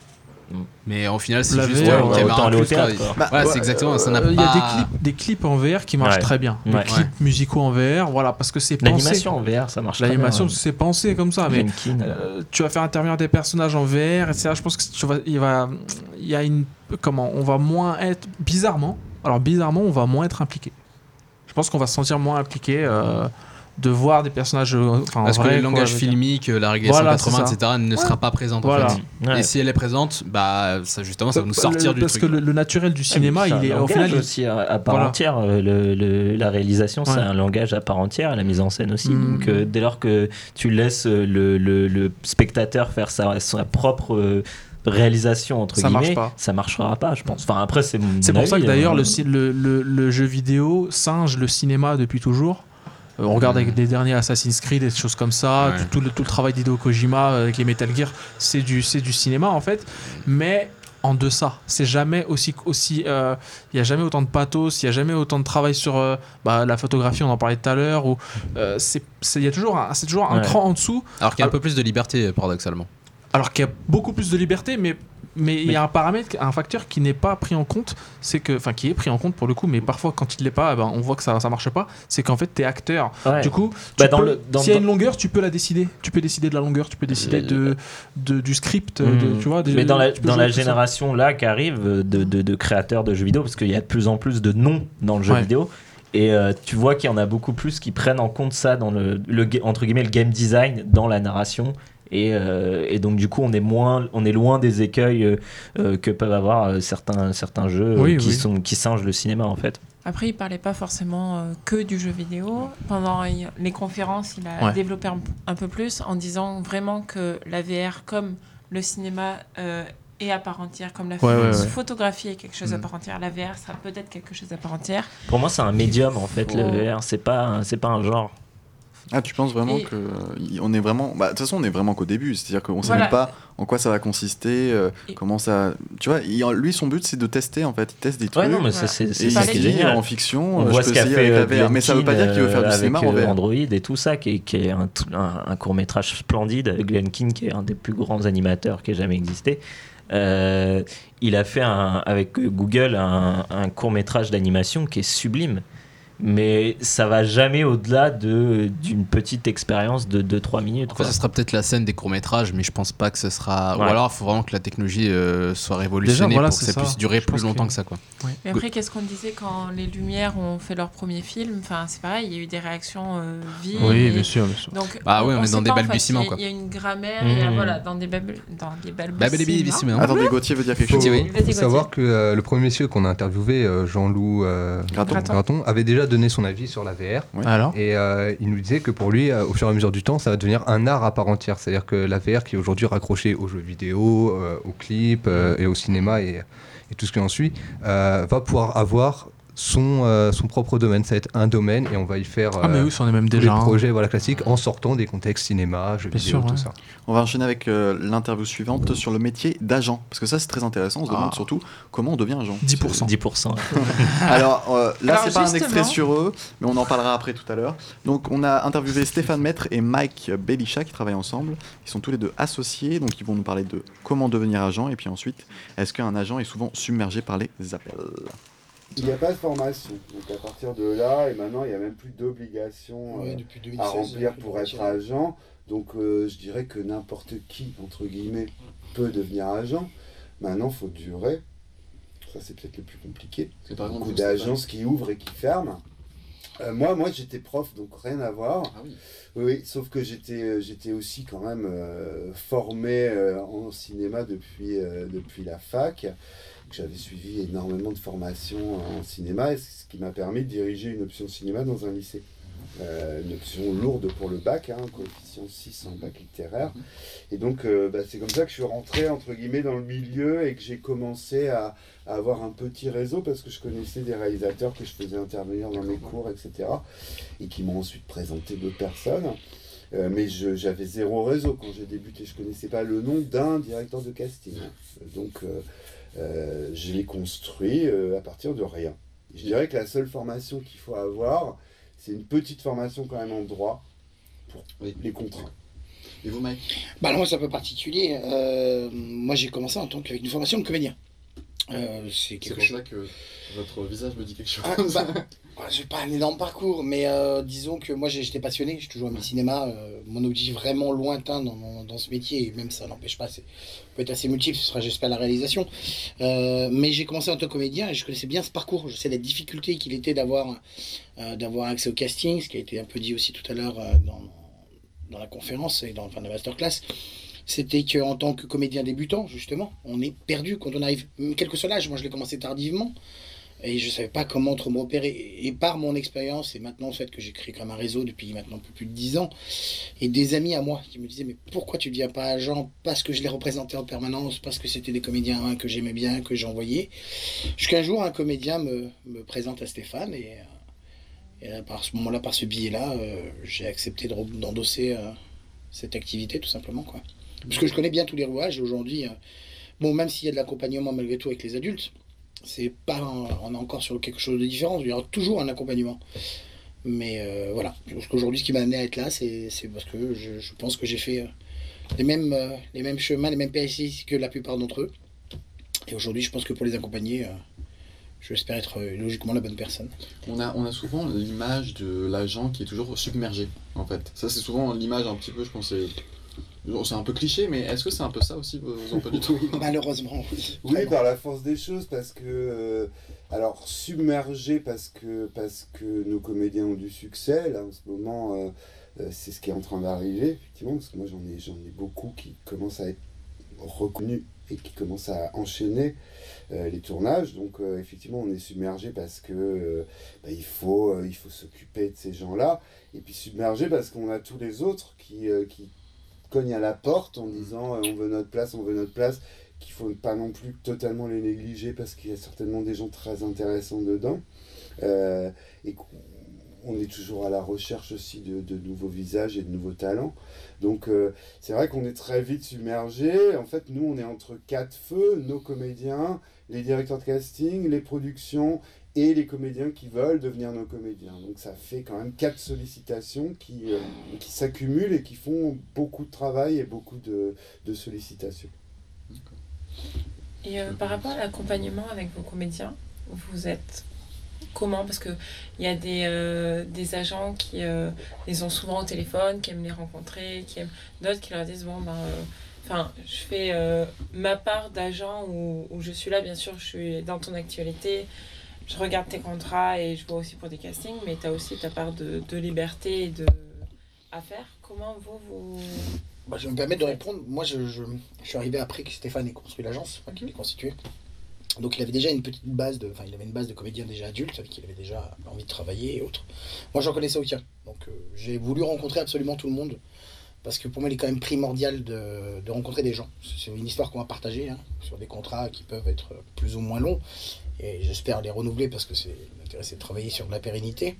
Mais au final, c'est La juste V R, une ouais, caméra en autant plus, aller au quoi. théâtre, Voilà, Bah, c'est exactement, ça n'a euh, Il y pas... a des clips, des clips en V R qui marchent Ouais. très bien. Des Ouais. clips musicaux en V R, voilà, parce que c'est pensé. L'animation en V R, ça marche très bien. L'animation, ouais. c'est pensé comme ça. Mais Jenkins. euh, tu vas faire intervenir des personnages en V R, et cetera. Je pense que tu vas, il va, il y a une, comment, on va moins être, bizarrement, alors bizarrement, on va moins être impliqué. Je pense qu'on va se sentir moins impliqué. Euh, de voir des personnages euh, enfin, Parce en que vrai, le langage quoi, filmique, la régulation voilà, quatre-vingts, c'est ça. et cetera ne sera pas présente Voilà. en fait. Ouais. Et si elle est présente, bah ça justement ça va nous Le- sortir le- du parce truc. que le, le naturel du cinéma, C'est il un est au langage final il- aussi à, à part Voilà. entière. euh, Le, le- la réalisation, c'est Ouais. un langage à part entière, la mise en scène aussi. Mm. Donc euh, dès lors que tu laisses euh, le, le- le spectateur faire sa, sa propre euh, réalisation entre Ça marche guillemets, pas. ça marchera pas, je pense. Enfin après, c'est mon C'est pour avis, ça que d'ailleurs hein. le, ci- le, le, le jeu vidéo singe le cinéma depuis toujours. Euh, on regarde avec les derniers Assassin's Creed et des choses comme ça, Ouais. tout, tout le, tout le travail d'Hideo Kojima euh, avec les Metal Gear, c'est du, c'est du cinéma en fait, mais en deçà. C'est jamais aussi, aussi, euh, il y a jamais autant de pathos, il y a jamais autant de travail sur euh, bah, la photographie, on en parlait tout à l'heure, ou euh, c'est, c'est, il y a toujours, un, c'est toujours un Ouais. cran en dessous. Alors qu'il y a un peu plus de liberté paradoxalement. Alors qu'il y a beaucoup plus de liberté, mais mais il y a un paramètre, un facteur qui n'est pas pris en compte, c'est que, enfin qui est pris en compte pour le coup, mais parfois quand il l'est pas, eh ben, on voit que ça ça marche pas. C'est qu'en fait t'es acteur. Ouais. Du coup, Bah, tu dans peux- le- dans- s'il y a dans- une longueur, tu peux la décider. Tu peux décider de la longueur, tu peux décider de, de du script, de- Mmh. tu vois. des- Mais dans la, tu peux dans jouer la avec tout ça. génération là qui arrive de, de, de créateurs de jeux vidéo, parce qu'il y a de plus en plus de noms dans le jeu Ouais. vidéo, et euh, tu vois qu'il y en a beaucoup plus qui prennent en compte ça dans le, le ga- entre guillemets le game design dans la narration. Et, euh, et donc du coup on est moins on est loin des écueils euh, euh, que peuvent avoir euh, certains certains jeux euh, Oui, qui oui. sont qui singent le cinéma en fait. Après, il parlait pas forcément euh, que du jeu vidéo. Pendant il- les conférences, il a Ouais. développé un, un peu plus en disant vraiment que la V R, comme le cinéma, euh, est à part entière, comme la Ouais, ouais, ouais. photographie est quelque chose à Mm. part entière, la V R sera peut-être quelque chose à part entière. Pour moi c'est un médium en fait le faut- V R, c'est pas un- c'est pas un genre. Ah, tu penses vraiment Et- que euh, y- on est vraiment. Bah, de toute façon, on est vraiment qu'au début. C'est-à-dire qu'on sait Voilà. même pas en quoi ça va consister, euh, comment ça. Tu vois, il- lui, son but, c'est de tester. En fait, il teste des trucs. Ouais non mais ça, c'est Et c'est il ça se qui est dit, génial. en fiction, On euh, voit je ce peux qu'a essayer fait avec la V R, Glenn mais ça veut pas Keane, dire qu'il veut faire du euh, cinéma avec, en euh, V R. Android et tout ça qui est, qui est un, un, un court métrage splendide. Glenn Keane qui est un des plus grands animateurs qui ait jamais existé. Euh, il a fait un, avec Google un, un court métrage d'animation qui est sublime. Mais ça va jamais au-delà de, d'une petite expérience de deux trois minutes. En fait, quoi. ça sera peut-être la scène des courts-métrages, mais je pense pas que ce sera. Ouais. Ou alors, il faut vraiment que la technologie euh, soit révolutionnée voilà, pour que c'est ça, ça. puisse durer Je plus pense longtemps que- que ça. Quoi. Mais après, qu'est-ce qu'on disait quand les Lumières ont fait leur premier film? Enfin, c'est pareil, il y a eu des réactions euh, vives. Oui, et- bien sûr, bien sûr. Donc, Bah ouais, on est sait dans des pas, en fait, balbutiements, il y a- quoi. Il y a une grammaire, Mmh. et euh, voilà, dans des, babel- dans des balbutiements. Attendez, Gauthier veut dire quelque Faut, chose. Vas-y, faut Gauthier. savoir que euh, le premier monsieur qu'on a interviewé, euh, Jean-Loup euh, Graton. Graton, avait déjà donné son avis sur la V R. Ouais. Alors Et euh, il nous disait que pour lui, euh, au fur et à mesure du temps, ça va devenir un art à part entière. C'est-à-dire que la V R qui est aujourd'hui raccrochée aux jeux vidéo, euh, aux clips euh, et au cinéma et, et tout ce qui en suit, euh, va pouvoir avoir son, euh, son propre domaine. Ça va être un domaine et on va y faire Ah, mais oui, c'en est même tous déjà les un. projets voilà, classiques en sortant des contextes cinéma, jeux Bien vidéo, sûr, tout ouais. ça. On va enchaîner avec euh, l'interview suivante sur le métier d'agent. Parce que ça, c'est très intéressant. On se demande Ah. surtout comment on devient agent. dix pour cent. dix pour cent. Alors euh, là, Alors, c'est pas un justement- extrait sur eux, mais on en parlera après tout à l'heure. Donc, on a interviewé Stéphane Maître et Mike Belisha qui travaillent ensemble. Ils sont tous les deux associés, donc ils vont nous parler de comment devenir agent et puis ensuite, est-ce qu'un agent est souvent submergé par les appels. Il n'y a pas de formation. Donc à partir de là, et maintenant, il n'y a même plus d'obligation Oui, euh, depuis deux mille à seize, remplir il y a plus pour de être agent. Donc euh, je dirais que n'importe qui, entre guillemets, peut devenir agent. Maintenant, il faut durer. Ça, c'est peut-être le plus compliqué. C'est par exemple Beaucoup Stéphane. d'agences qui ouvrent et qui ferment. Euh, moi, moi j'étais prof, donc rien à voir. Ah oui. Oui, sauf que j'étais, euh, j'étais aussi quand même euh, formé euh, en cinéma depuis, euh, depuis la fac. J'avais suivi énormément de formations en cinéma, et c'est ce qui m'a permis de diriger une option cinéma dans un lycée. Euh, une option lourde pour le bac, hein, coefficient six en bac littéraire. Et donc, euh, bah, c'est comme ça que je suis rentré, entre guillemets, dans le milieu et que j'ai commencé à, à avoir un petit réseau parce que je connaissais des réalisateurs que je faisais intervenir dans mes cours, et cetera. Et qui m'ont ensuite présenté d'autres personnes. Euh, mais je, j'avais zéro réseau quand j'ai débuté. Je ne connaissais pas le nom d'un directeur de casting. Donc, euh, euh, je l'ai construit euh, à partir de rien. Je dirais que la seule formation qu'il faut avoir, c'est une petite formation quand même en droit pour les contrats. Et vous, Mike? Bah alors moi c'est un peu particulier. Euh, moi j'ai commencé en tant qu'avec une formation de comédien. Euh, c'est C'est pour ça que votre visage me dit quelque chose. Ah, bah, j'ai pas un énorme parcours, mais euh, disons que moi j'ai- j'étais passionné, j'ai toujours aimé le cinéma. Euh, mon objectif vraiment lointain dans, dans, dans ce métier, et même ça n'empêche pas, c'est peut être assez multiple, ce sera j'espère la réalisation. Euh, mais j'ai commencé en tant que comédien et je connaissais bien ce parcours. Je sais la difficulté qu'il était d'avoir euh, d'avoir accès au casting, ce qui a été un peu dit aussi tout à l'heure euh, dans, dans la conférence et dans enfin, la masterclass. C'était qu'en tant que comédien débutant, justement, on est perdu quand on arrive, quel que soit l'âge. Moi, je l'ai commencé tardivement et je ne savais pas comment trop me repérer. Et par mon expérience, et maintenant, le fait que j'ai créé comme un réseau depuis maintenant un peu plus de dix ans, et des amis à moi qui me disaient, mais pourquoi tu ne deviens pas agent? Parce que je les représentais en permanence, parce que c'était des comédiens hein, que j'aimais bien, que j'envoyais. Jusqu'un jour, un comédien me, me présente à Stéphane, et, et à par ce moment-là, par ce biais-là, euh, j'ai accepté de re- d'endosser euh, cette activité, tout simplement, quoi. Parce que je connais bien tous les rouages et aujourd'hui, euh, bon, même s'il y a de l'accompagnement malgré tout avec les adultes, c'est pas un- on est encore sur quelque chose de différent. Il y aura toujours un accompagnement. Mais euh, voilà, parce qu'aujourd'hui, ce qui m'a amené à être là, c'est c'est parce que je, je pense que j'ai fait euh, les, mêmes, euh, les mêmes chemins, les mêmes péripéties que la plupart d'entre eux. Et aujourd'hui, je pense que pour les accompagner, euh, j'espère être euh, logiquement la bonne personne. On a, on a souvent l'image de l'agent qui est toujours submergé, en fait. Ça, c'est souvent l'image un petit peu, je pense, c'est c'est un peu cliché, mais est-ce que c'est un peu ça aussi, vos vos emplois du temps? Malheureusement, oui. Oui, par la force des choses, parce que... euh, alors, submergé parce que, parce que nos comédiens ont du succès, là, en ce moment, euh, euh, c'est ce qui est en train d'arriver, effectivement, parce que moi, j'en ai, j'en ai beaucoup qui commencent à être reconnus et qui commencent à enchaîner euh, les tournages. Donc, euh, effectivement, on est submergé parce que euh, bah, il faut, euh, il faut s'occuper de ces gens-là. Et puis submergé parce qu'on a tous les autres qui... euh, qui cognent à la porte en disant euh, on veut notre place, on veut notre place, qu'il faut pas non plus totalement les négliger parce qu'il y a certainement des gens très intéressants dedans. Euh, et qu'on est toujours à la recherche aussi de, de nouveaux visages et de nouveaux talents. Donc euh, c'est vrai qu'on est très vite submergé. En fait, nous, on est entre quatre feux, nos comédiens, les directeurs de casting, les productions et les comédiens qui veulent devenir nos comédiens. Donc ça fait quand même quatre sollicitations qui, euh, qui s'accumulent et qui font beaucoup de travail et beaucoup de, de sollicitations. Et euh, par rapport à l'accompagnement avec vos comédiens, vous êtes comment? Parce qu'il y a des, euh, des agents qui euh, les ont souvent au téléphone, qui aiment les rencontrer, qui aiment d'autres qui leur disent bon ben... Euh, Enfin, je fais euh, ma part d'agent où, où je suis là, bien sûr, je suis dans ton actualité, je regarde tes contrats et je vois aussi pour des castings, mais tu as aussi ta part de, de liberté et de, à faire. Comment vous, vous... Bah, je vais me permettre de répondre. Moi, je, je, je suis arrivé après que Stéphane ait construit l'agence, enfin, qu'il l'ait constituée. Donc, il avait déjà une petite base de, enfin, il avait une base de comédiens déjà adultes avec qui il avait déjà envie de travailler et autres. Moi, j'en connaissais aucun. Donc, euh, j'ai voulu rencontrer absolument tout le monde. Parce que pour moi, il est quand même primordial de, de rencontrer des gens. C'est une histoire qu'on va partager hein, sur des contrats qui peuvent être plus ou moins longs. Et j'espère les renouveler parce que c'est l'intérêt, c'est de travailler sur de la pérennité.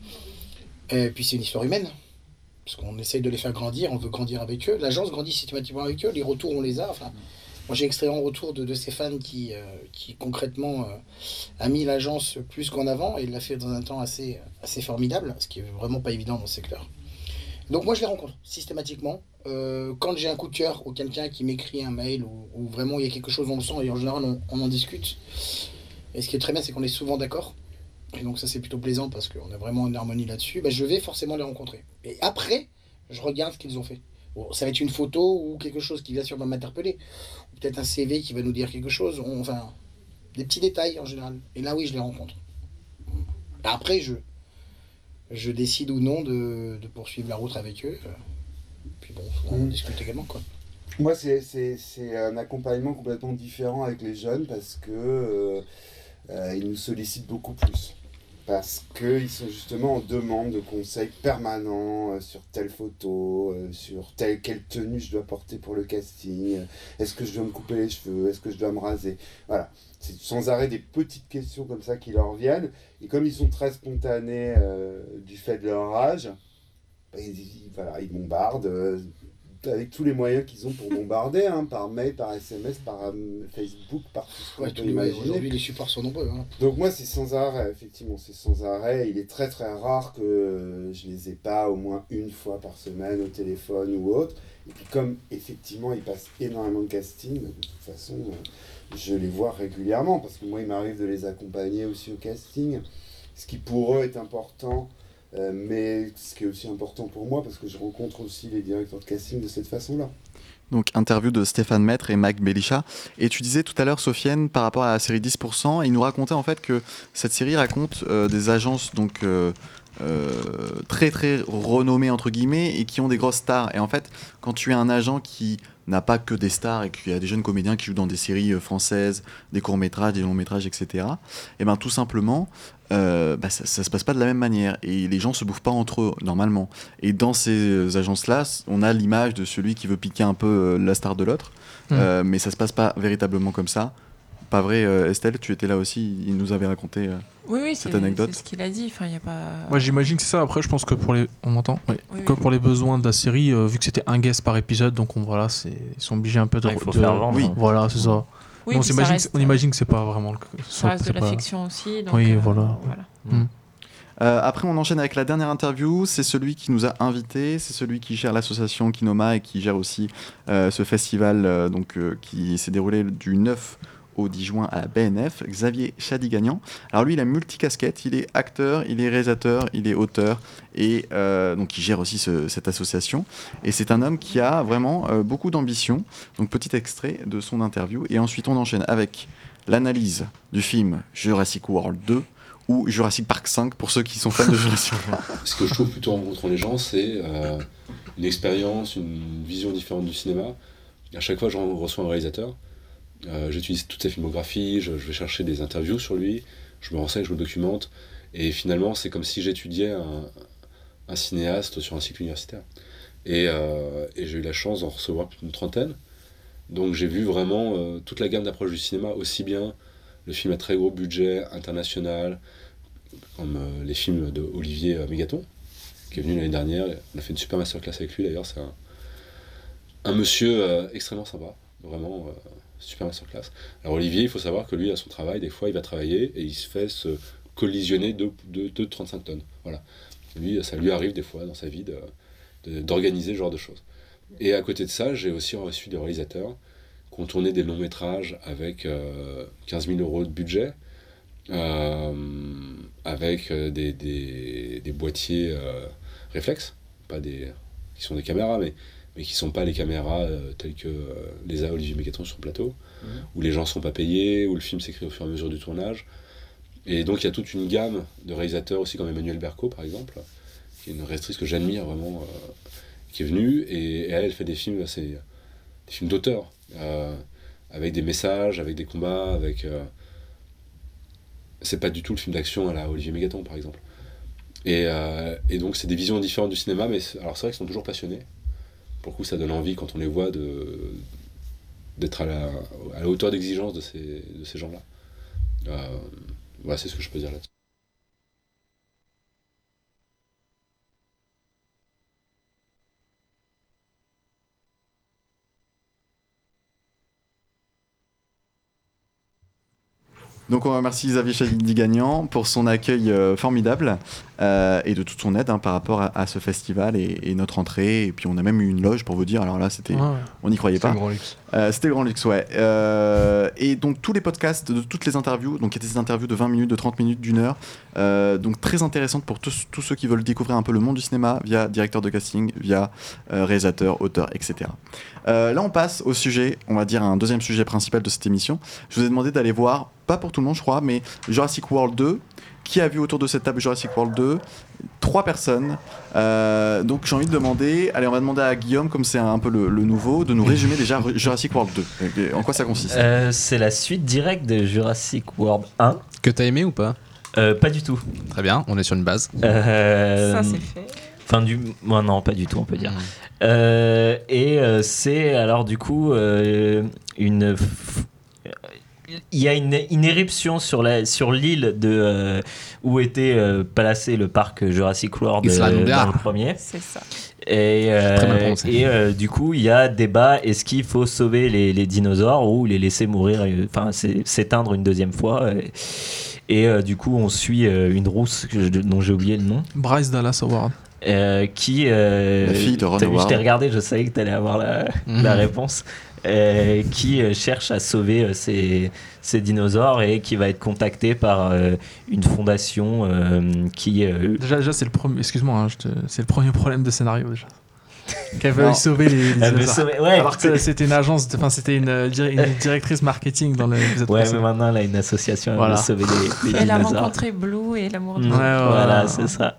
Et puis c'est une histoire humaine. Parce qu'on essaye de les faire grandir, on veut grandir avec eux. L'agence grandit systématiquement avec eux, les retours on les a. Enfin, moi j'ai extrait en retour de, de Stéphane qui, euh, qui concrètement euh, a mis l'agence plus qu'en avant et il l'a fait dans un temps assez, assez formidable, ce qui est vraiment pas évident dans le secteur. Donc moi je les rencontre systématiquement. Euh, quand j'ai un coup de cœur ou quelqu'un qui m'écrit un mail ou, ou vraiment il y a quelque chose on le sent et en général on, on en discute. Et ce qui est très bien c'est qu'on est souvent d'accord. Et donc ça c'est plutôt plaisant parce qu'on a vraiment une harmonie là-dessus. Bah, je vais forcément les rencontrer. Et après je regarde ce qu'ils ont fait. Bon, ça va être une photo ou quelque chose qui bien sûr va m'interpeller. Ou peut-être un C V qui va nous dire quelque chose. On, enfin des petits détails en général. Et là oui je les rencontre. Après je... je décide ou non de, de poursuivre la route avec eux. Puis bon, on mmh. discute également, quoi. Moi, c'est, c'est, c'est un accompagnement complètement différent avec les jeunes parce que euh, euh, ils nous sollicitent beaucoup plus. Parce qu'ils sont justement en demande de conseils permanents euh, sur telle photo, euh, sur telle, quelle tenue je dois porter pour le casting, euh, est-ce que je dois me couper les cheveux, est-ce que je dois me raser. Voilà, c'est sans arrêt des petites questions comme ça qui leur viennent. Et comme ils sont très spontanés euh, du fait de leur âge, bah, ils, ils, voilà, ils bombardent. Euh, avec tous les moyens qu'ils ont pour bombarder, hein, par mail, par S M S, par euh, Facebook, par tout ce qu'on Ouais, peut tous les- imaginer. aujourd'hui, les supports sont nombreux. Hein. Donc moi, c'est sans arrêt, effectivement, c'est sans arrêt. Il est très très rare que je les ai pas au moins une fois par semaine au téléphone ou autre. Et puis comme, effectivement, ils passent énormément de casting, de toute façon, euh, je les vois régulièrement, parce que moi, il m'arrive de les accompagner aussi au casting, ce qui pour eux est important. Euh, mais ce qui est aussi important pour moi, parce que je rencontre aussi les directeurs de casting de cette façon-là. Donc, interview de Stéphane Maître et Mac Belisha. Et tu disais tout à l'heure, Sofiane, par rapport à la série dix pour cent, il nous racontait en fait que cette série raconte euh, des agences donc, euh, euh, très très renommées, entre guillemets, et qui ont des grosses stars. Et en fait, quand tu es un agent qui n'a pas que des stars et qu'il y a des jeunes comédiens qui jouent dans des séries euh, françaises, des courts-métrages, des longs-métrages, et cetera, et bien tout simplement, Euh, bah ça, ça se passe pas de la même manière et les gens se bouffent pas entre eux normalement, et dans ces agences là on a l'image de celui qui veut piquer un peu euh, la star de l'autre, mmh. euh, mais ça se passe pas véritablement comme ça, pas vrai? euh, Estelle, tu étais là aussi, il nous avait raconté euh, oui, oui, cette c'est, anecdote. c'est ce qu'il a dit, enfin, y a pas... Moi j'imagine que c'est ça. Après je pense que pour les on m'entend oui. Oui, que oui. pour les besoins de la série, euh, vu que c'était un guest par épisode, donc on, voilà, c'est, ils sont obligés un peu de, Ah, il faut de... faire vendre, oui hein. voilà c'est ça. Oui, on, puis ça imagine reste- on imagine que c'est pas vraiment le Ça reste c'est de la pas- fiction aussi, donc, oui euh, voilà, voilà. Mm. Euh, après, on enchaîne avec la dernière interview. C'est celui qui nous a invités, c'est celui qui gère l'association Kinoma et qui gère aussi euh, ce festival euh, donc, euh, qui s'est déroulé du neuf au dix juin à la B N F, Xavier Chadi-Gagnan. Alors lui, il a multicasquette, il est acteur, il est réalisateur, il est auteur, et euh, donc il gère aussi ce- cette association. Et c'est un homme qui a vraiment euh, beaucoup d'ambition. Donc petit extrait de son interview, et ensuite on enchaîne avec l'analyse du film Jurassic World deux, ou Jurassic Park cinq pour ceux qui sont fans de Jurassic World. Ce que je trouve plutôt en rencontrant les gens, c'est euh, une expérience, une vision différente du cinéma. À chaque fois, je reçois un réalisateur. Euh, j'utilise toute sa filmographie, je, je vais chercher des interviews sur lui, je me renseigne, je me documente. Et finalement, c'est comme si j'étudiais un, un cinéaste sur un cycle universitaire. Et, euh, et j'ai eu la chance d'en recevoir plus d'une trentaine. Donc j'ai vu vraiment euh, toute la gamme d'approches du cinéma, aussi bien le film à très gros budget, international, comme euh, les films de Olivier euh, Mégaton, qui est venu l'année dernière. On a fait une super masterclass avec lui d'ailleurs. C'est un, un monsieur euh, extrêmement sympa, vraiment euh, super masterclass. Alors Olivier, il faut savoir que lui, à son travail, des fois, il va travailler et il se fait se collisionner de, de, de trente-cinq tonnes. Voilà. Lui, ça lui arrive des fois dans sa vie de, de, d'organiser ce genre de choses. Et à côté de ça, j'ai aussi reçu des réalisateurs qui ont tourné des longs métrages avec euh, quinze mille euros de budget, euh, avec euh, des, des, des boîtiers euh, réflexes, pas des, qui sont des caméras, mais, mais qui ne sont pas les caméras euh, telles que euh, les a Olivier Mégaton sur le plateau, mmh. où les gens ne sont pas payés, où le film s'écrit au fur et à mesure du tournage. Et donc il y a toute une gamme de réalisateurs aussi, comme Emmanuel Berco par exemple, qui est une réalisatrice que j'admire vraiment, euh, qui est venue, et, et elle, elle fait des films, c'est des films d'auteur, euh, avec des messages, avec des combats, avec... Euh, c'est pas du tout le film d'action à la Olivier Mégaton par exemple. Et, euh, et donc c'est des visions différentes du cinéma, mais c'est, alors c'est vrai qu'ils sont toujours passionnés. Pour le coup ça donne envie quand on les voit de, d'être à la, à la hauteur d'exigence de ces, de ces gens-là. Euh, voilà, c'est ce que je peux dire là-dessus. Donc on remercie Xavier Chadi-Gagnan pour son accueil euh, formidable euh, et de toute son aide hein, par rapport à, à ce festival et, et notre entrée. Et puis on a même eu une loge pour vous dire, alors là c'était, ouais, on n'y croyait pas. C'était le grand luxe. Euh, c'était le grand luxe, ouais. Euh, et donc tous les podcasts, de toutes les interviews, donc il y a des interviews de vingt minutes, de trente minutes, d'une heure, euh, donc très intéressantes pour tous, tous ceux qui veulent découvrir un peu le monde du cinéma via directeur de casting, via euh, réalisateur, auteur, et cetera. Euh, là on passe au sujet, on va dire un deuxième sujet principal de cette émission. Je vous ai demandé d'aller voir, pas pour tout le monde je crois, mais Jurassic World deux. Qui a vu autour de cette table Jurassic World deux? Trois personnes. Euh, donc j'ai envie de demander, allez on va demander à Guillaume, comme c'est un peu le, le nouveau, de nous résumer déjà Jurassic World deux. En quoi ça consiste? euh, C'est la suite directe de Jurassic World un. Que t'as aimé ou pas? euh, Pas du tout. Très bien, on est sur une base. Euh, Ça c'est fait. Enfin du, moi non pas du tout on peut dire. Mmh. Euh, et euh, c'est alors du coup euh, une f... il y a une, une éruption sur, la, sur l'île de, euh, où était euh, placé le parc Jurassic World euh, dans le premier. C'est ça. Et, euh, et euh, du coup, il y a débat, est-ce qu'il faut sauver les, les dinosaures ou les laisser mourir, enfin euh, s'éteindre une deuxième fois. Et, et euh, du coup, on suit euh, une rousse que, dont j'ai oublié le nom. Bryce Dallas Howard. Euh, qui euh, la fille de Ron Howard. Je t'ai regardé, je savais que tu allais avoir la, mmh. la réponse. Euh, qui euh, cherche à sauver euh, ces, ces dinosaures et qui va être contacté par euh, une fondation euh, qui euh... déjà, déjà c'est le premier excuse-moi hein, te... c'est le premier problème de scénario déjà qu'elle veut sauver les, les dinosaures sauver... Ouais, alors que c'était une agence enfin c'était une, une directrice marketing dans le ouais mais maintenant elle a une association voilà. Elle veut sauver les, les elle dinosaures. Elle a rencontré Blue et l'amour mmh. du ouais, ouais, voilà c'est ça.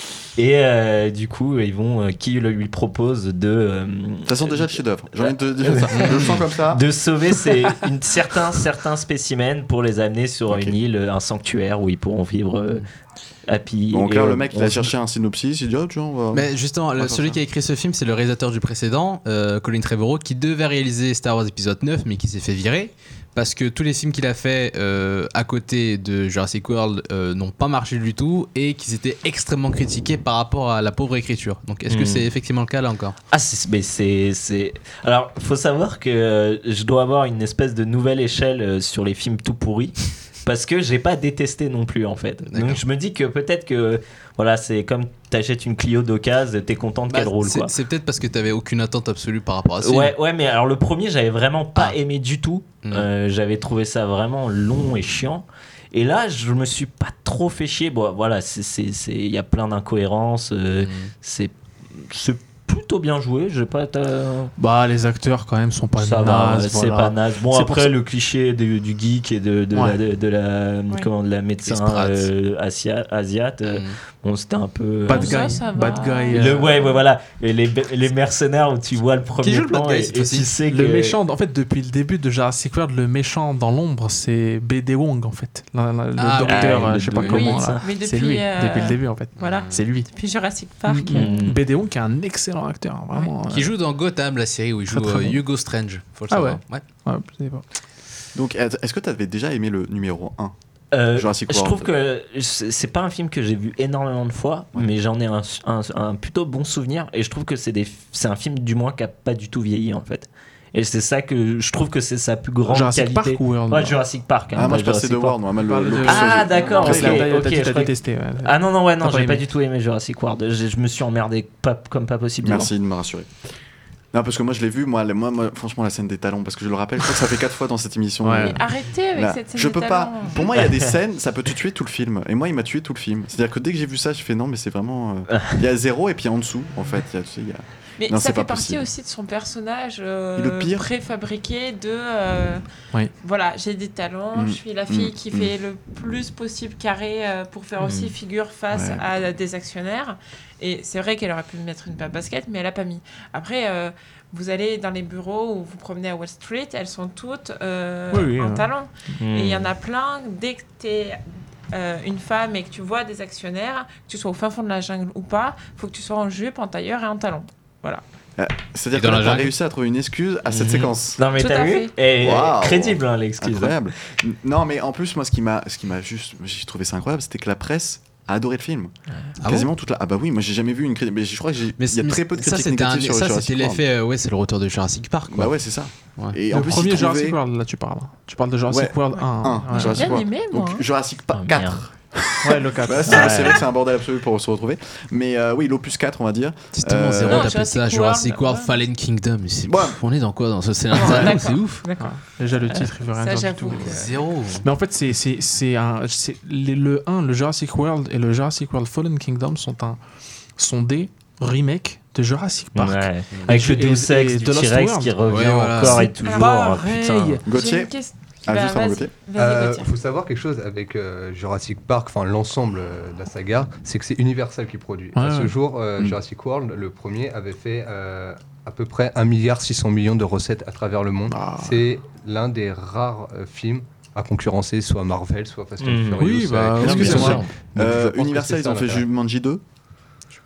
Et euh, du coup, ils vont, euh, qui lui propose de. Euh, de toute façon, déjà le chef-d'œuvre. J'ai envie de dire ça. Je le sens comme ça. De sauver ces, une, certains, certains spécimens pour les amener sur okay. une île, un sanctuaire où ils pourront vivre euh, happy. Donc là, le mec, il a cherché un synopsis, il dit, oh, tu vois, on va. Mais justement, le, celui ça. qui a écrit ce film, c'est le réalisateur du précédent, euh, Colin Trevorrow, qui devait réaliser Star Wars épisode neuf, mais qui s'est fait virer. Parce que tous les films qu'il a fait euh, à côté de Jurassic World euh, n'ont pas marché du tout et qu'ils étaient extrêmement critiqués par rapport à la pauvre écriture. Donc est-ce mmh. que c'est effectivement le cas là encore ? Ah, c'est, mais c'est, c'est... Alors, il faut savoir que euh, je dois avoir une espèce de nouvelle échelle euh, sur les films tout pourris. Parce que j'ai pas détesté non plus en fait. D'accord. Donc je me dis que peut-être que voilà, c'est comme t'achètes une Clio d'occasion, t'es contente bah, qu'elle roule c'est, quoi. C'est peut-être parce que t'avais aucune attente absolue par rapport à ça. Ouais, ouais, mais alors le premier j'avais vraiment pas ah. aimé du tout. Mmh. Euh, j'avais trouvé ça vraiment long et chiant. Et là, je me suis pas trop fait chier. Bon, voilà, c'est, c'est, c'est, il y a plein d'incohérences. Euh, mmh. C'est, c'est plutôt bien joué. Je vais pas être, euh... bah les acteurs quand même sont pas ça nazes, va, c'est voilà. pas naze. Bon c'est après le cliché de, du geek et de, de, ouais. la, de, de la ouais. comment de la médecin euh, asia, asiate. Mm. Bon c'était un peu bad guy, ça, ça bad guy. Le, ouais ouais voilà et les les mercenaires où tu vois le premier Qui plan guy, et, et tu sais le que méchant en fait depuis le début de Jurassic World le méchant dans l'ombre c'est B D Wong en fait la, la, le ah, docteur ouais, je sais pas oui, comment là. C'est lui euh... depuis le début en fait. Voilà. C'est lui. Depuis Jurassic Park. Mm. B D Wong qui est un excellent acteur vraiment. Qui joue dans Gotham, la série où il joue euh, Hugo Strange. Faut le ah savoir. ouais. ouais. ouais je sais pas. Donc, est-ce que tu avais déjà aimé le numéro un euh, Jurassic World ? Je trouve que c'est pas un film que j'ai vu énormément de fois, ouais. mais j'en ai un, un, un plutôt bon souvenir. Et je trouve que c'est, des, c'est un film, du moins, qui n'a pas du tout vieilli, en fait. Et c'est ça que je trouve que c'est sa plus grande Jurassic qualité. Park ou World ouais, Jurassic Park. Hein, ah, moi je passais de World, moi. Le, le ah, d'accord. Ok, ok. Je crois... détesté, ouais. Ah non, non, ouais, non, j'ai pas, pas du tout aimé Jurassic World. Je, je me suis emmerdé pas, comme pas possible. Merci de me rassurer. Non, parce que moi je l'ai vu, moi, moi, moi franchement, la scène des talons, parce que je le rappelle, je crois que ça fait quatre fois dans cette émission. Ouais. Mais arrêtez avec là, cette scène je des peux talons. Pas. Pour moi, il y a des scènes, ça peut te tuer tout le film. Et moi, il m'a tué tout le film. C'est-à-dire que dès que j'ai vu ça, je fais non, mais c'est vraiment. Il euh, y a zéro et puis en dessous, en fait. Y a, tu sais, y a... Mais non, ça fait partie possible. aussi de son personnage euh, préfabriqué de euh, oui. voilà, j'ai des talents, mmh. je suis la fille mmh. qui mmh. fait le plus possible carré euh, pour faire mmh. aussi figure face ouais. à des actionnaires. Et c'est vrai qu'elle aurait pu mettre une paire de basket, mais elle a pas mis. Après, euh, vous allez dans les bureaux ou vous promenez à Wall Street, elles sont toutes euh, oui, oui, en hein. talons. Mmh. Et il y en a plein, dès que tu es euh, une femme et que tu vois des actionnaires, que tu sois au fin fond de la jungle ou pas, il faut que tu sois en jupe, en tailleur et en talons. Voilà. Euh, c'est-à-dire que tu as réussi à trouver une excuse à cette mmh. séquence. Non mais Tout t'as vu Et wow. crédible hein, l'excuse. Incroyable. Non mais en plus moi ce qui m'a, ce qui m'a juste, j'ai trouvé ça incroyable, c'était que la presse a adoré le film. Ah Quasiment bon toute la. Ah bah oui, moi j'ai jamais vu une critique. Mais je crois que j'ai. Mais il y a très peu de critiques ça, négatives un... sur ça, Jurassic c'était World. l'effet. Euh, ouais, c'est le retour de Jurassic Park. Quoi. Bah ouais, c'est ça. Ouais. Et en le plus, premier trouvait... Jurassic World, là tu parles. Tu parles de Jurassic ouais. World un. un. Ouais. J'ai bien aimé moi. Donc Jurassic Park quatre. Ouais, le quatre. Bah, c'est, ouais. c'est vrai que c'est un bordel absolu pour se retrouver. Mais euh, oui, l'opus quatre, on va dire. C'est tellement euh... zéro d'appeler ça Jurassic World Fallen Kingdom. C'est... Ouais. On est dans quoi dans ce scénario? C'est ouf. D'accord. Déjà, le titre, il veut rien dire du tout. Zéro. Mais en fait, c'est, c'est, c'est un. C'est le un, le Jurassic World et le Jurassic World Fallen Kingdom sont, un, sont des remakes de Jurassic Park. Ouais. Avec le Deus Ex du T-Rex qui revient ouais, voilà. encore et toujours. Pareil. Gauthier. Ah, bah, juste vas-y, vas-y, euh, faut savoir quelque chose avec euh, Jurassic Park, enfin l'ensemble euh, de la saga, c'est que c'est Universal qui produit. Ouais, à ce ouais. jour, euh, mm. Jurassic World, le premier, avait fait euh, à peu près un milliard six cents millions de recettes à travers le monde. Ah. C'est l'un des rares euh, films à concurrencer soit Marvel, soit Fast and mm. Furious. Oui, bah, excusez-moi. Euh, Universal, ils ont fait Jumanji deux.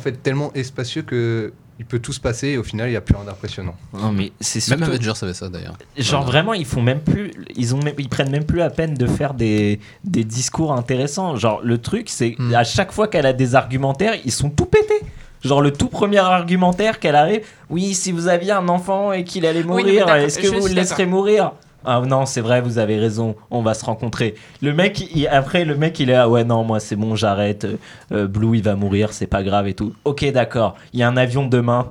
fait tellement espacieux que il peut tout se passer et au final il n'y a plus rien d'impressionnant. Non mais c'est surtout... Même Avengers savait ça d'ailleurs. Genre Voilà. vraiment ils font même plus, ils ont même- ils prennent même plus la peine de faire des des discours intéressants. Genre le truc c'est Mm. à chaque fois qu'elle a des argumentaires ils sont tout pétés. Genre le tout premier argumentaire qu'elle arrive, oui si vous aviez un enfant et qu'il allait Oui, non, mais mourir, d'accord, est-ce que je vous suis le laisserez d'accord. mourir? Ah non c'est vrai vous avez raison on va se rencontrer. Le mec il- après le mec il est ah ouais non moi c'est bon j'arrête euh, euh, Blue il va mourir c'est pas grave et tout. Ok d'accord il y a un avion demain.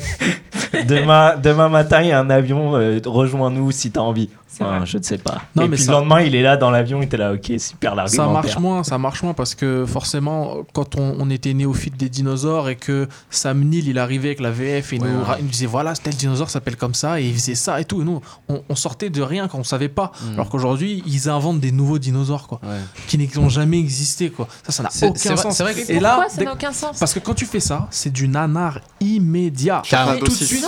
demain demain matin il y a un avion euh, rejoins-nous si t'as envie. Ah, je ne sais pas. Non, et mais puis ça- le lendemain il est là dans l'avion il était là ok super Ça l'argumentaire. marche moins, ça marche moins parce que forcément, quand on, on était néophyte des dinosaures et que Sam Neill il arrivait avec la V F et il, Ouais, nous, ouais. ra- il nous disait voilà, tel dinosaure s'appelle comme ça et il faisait ça et tout. Et nous, on, on sortait de rien quand on savait pas. Mm. Alors qu'aujourd'hui, ils inventent des nouveaux dinosaures quoi, qui n'ont jamais existé quoi. Ça, ça n'a C'est- aucun c'est vrai- sens. c'est vrai que- et Pourquoi là, ça dès- n'a aucun sens? parce que quand tu fais ça, c'est du nanar immédiat. Carrément. Tout de suite.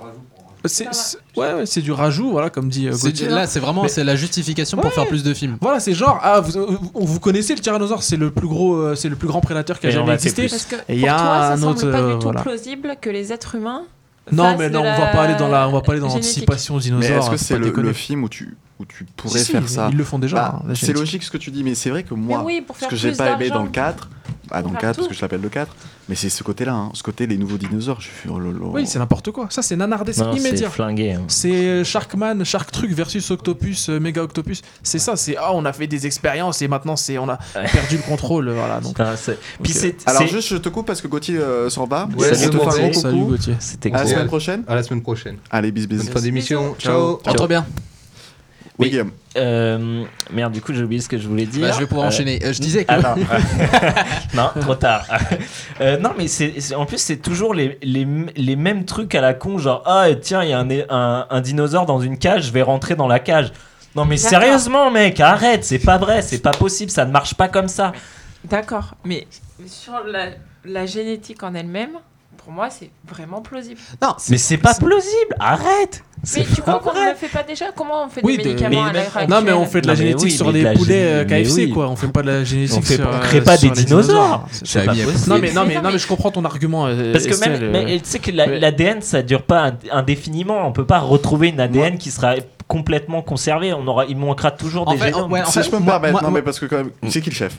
C'est, c'est- ouais, ouais, c'est du rajout, voilà, comme dit euh, C'est Gauthier. du- là, c'est vraiment Mais- c'est la justification pour Ouais. faire plus de films. Voilà, c'est genre, ah, vous, vous, vous connaissez le tyrannosaure, c'est le plus gros, euh, c'est le plus grand prédateur qui a Et on jamais va faire existé. plus. Parce que Et il pour y a toi, ça un semble autre, pas euh, du tout voilà. plausible que les êtres humains. Non, fassent mais de non, on la va pas aller dans la, on va pas aller dans génétique. l'anticipation aux Mais dinosaures. est-ce que faut c'est pas le, déconner. le film où tu, où tu pourrais Si, si, faire mais ça ils le font déjà, Bah, hein, la c'est génétique. logique ce que tu dis, mais c'est vrai que moi, oui, pour ce faire que j'ai plus pas aimé d'argent. dans le quatre, ah, dans Pour le faire quatre, parce tout. que je l'appelle le quatre, mais c'est ce côté-là, hein, ce côté les nouveaux dinosaures. Je fais, oh là là. Oui, c'est n'importe quoi. Ça, c'est nanardesque Non, c'est immédiat. flingué. hein. C'est Sharkman, Shark Truc versus Octopus, euh, Méga Octopus. C'est ça, c'est ah, on a fait des expériences et maintenant c'est on a perdu le contrôle. Voilà, donc. Putain, c'est- Puis Ok. c'est Alors c'est- juste, je te coupe parce que Gauthier euh, s'en va. Ouais, on te fait un gros salut, coucou. Salut Gauthier. c'était À la cool. semaine prochaine. À la semaine prochaine. Allez, bis bis. Bonne fin d'émission. Ciao. Ciao. Trop bien. Oui, Oui. Guillaume. Euh, merde, du coup, j'ai oublié ce que je voulais dire. Bah, je vais pouvoir Euh, enchaîner. Euh, je disais que. Ah non, non, trop tard. Euh, non, mais c'est, c'est- en plus, c'est toujours les, les, les mêmes trucs à la con, genre, ah, tiens, il y a un, un, un dinosaure dans une cage, je vais rentrer dans la cage. Non, mais D'accord. sérieusement, mec, arrête, c'est pas vrai, c'est pas possible, ça ne marche pas comme ça. D'accord, mais sur la, la génétique en elle-même, pour moi, c'est vraiment plausible. Non, Mais c'est pas plausible, arrête. Mais C'est tu crois pas qu'on ne vrai. le fait pas déjà? Comment on fait Oui, des de- médicaments mais à même- l'heure Non, mais on actuelle fait de la Non, mais génétique oui, sur mais les de la poulets euh, gé- K F C, mais oui. quoi. On fait pas de la génétique On fait sur. pas- on euh, crée pas sur des les dinosaures. C'est C'est pas pas possible. possible. Non, mais, non, mais, Mais non, mais je comprends ton argument. euh, Parce que Estelle, même, euh, mais tu sais que la- ouais. l'A D N ça dure pas ind- indéfiniment. On peut pas retrouver une A D N qui sera complètement conservée. On aura, il manquera toujours En des fait, génomes. ouais, en Si fait, je peux me moi- permettre, moi- non moi- mais parce que quand même, c'est qui le chef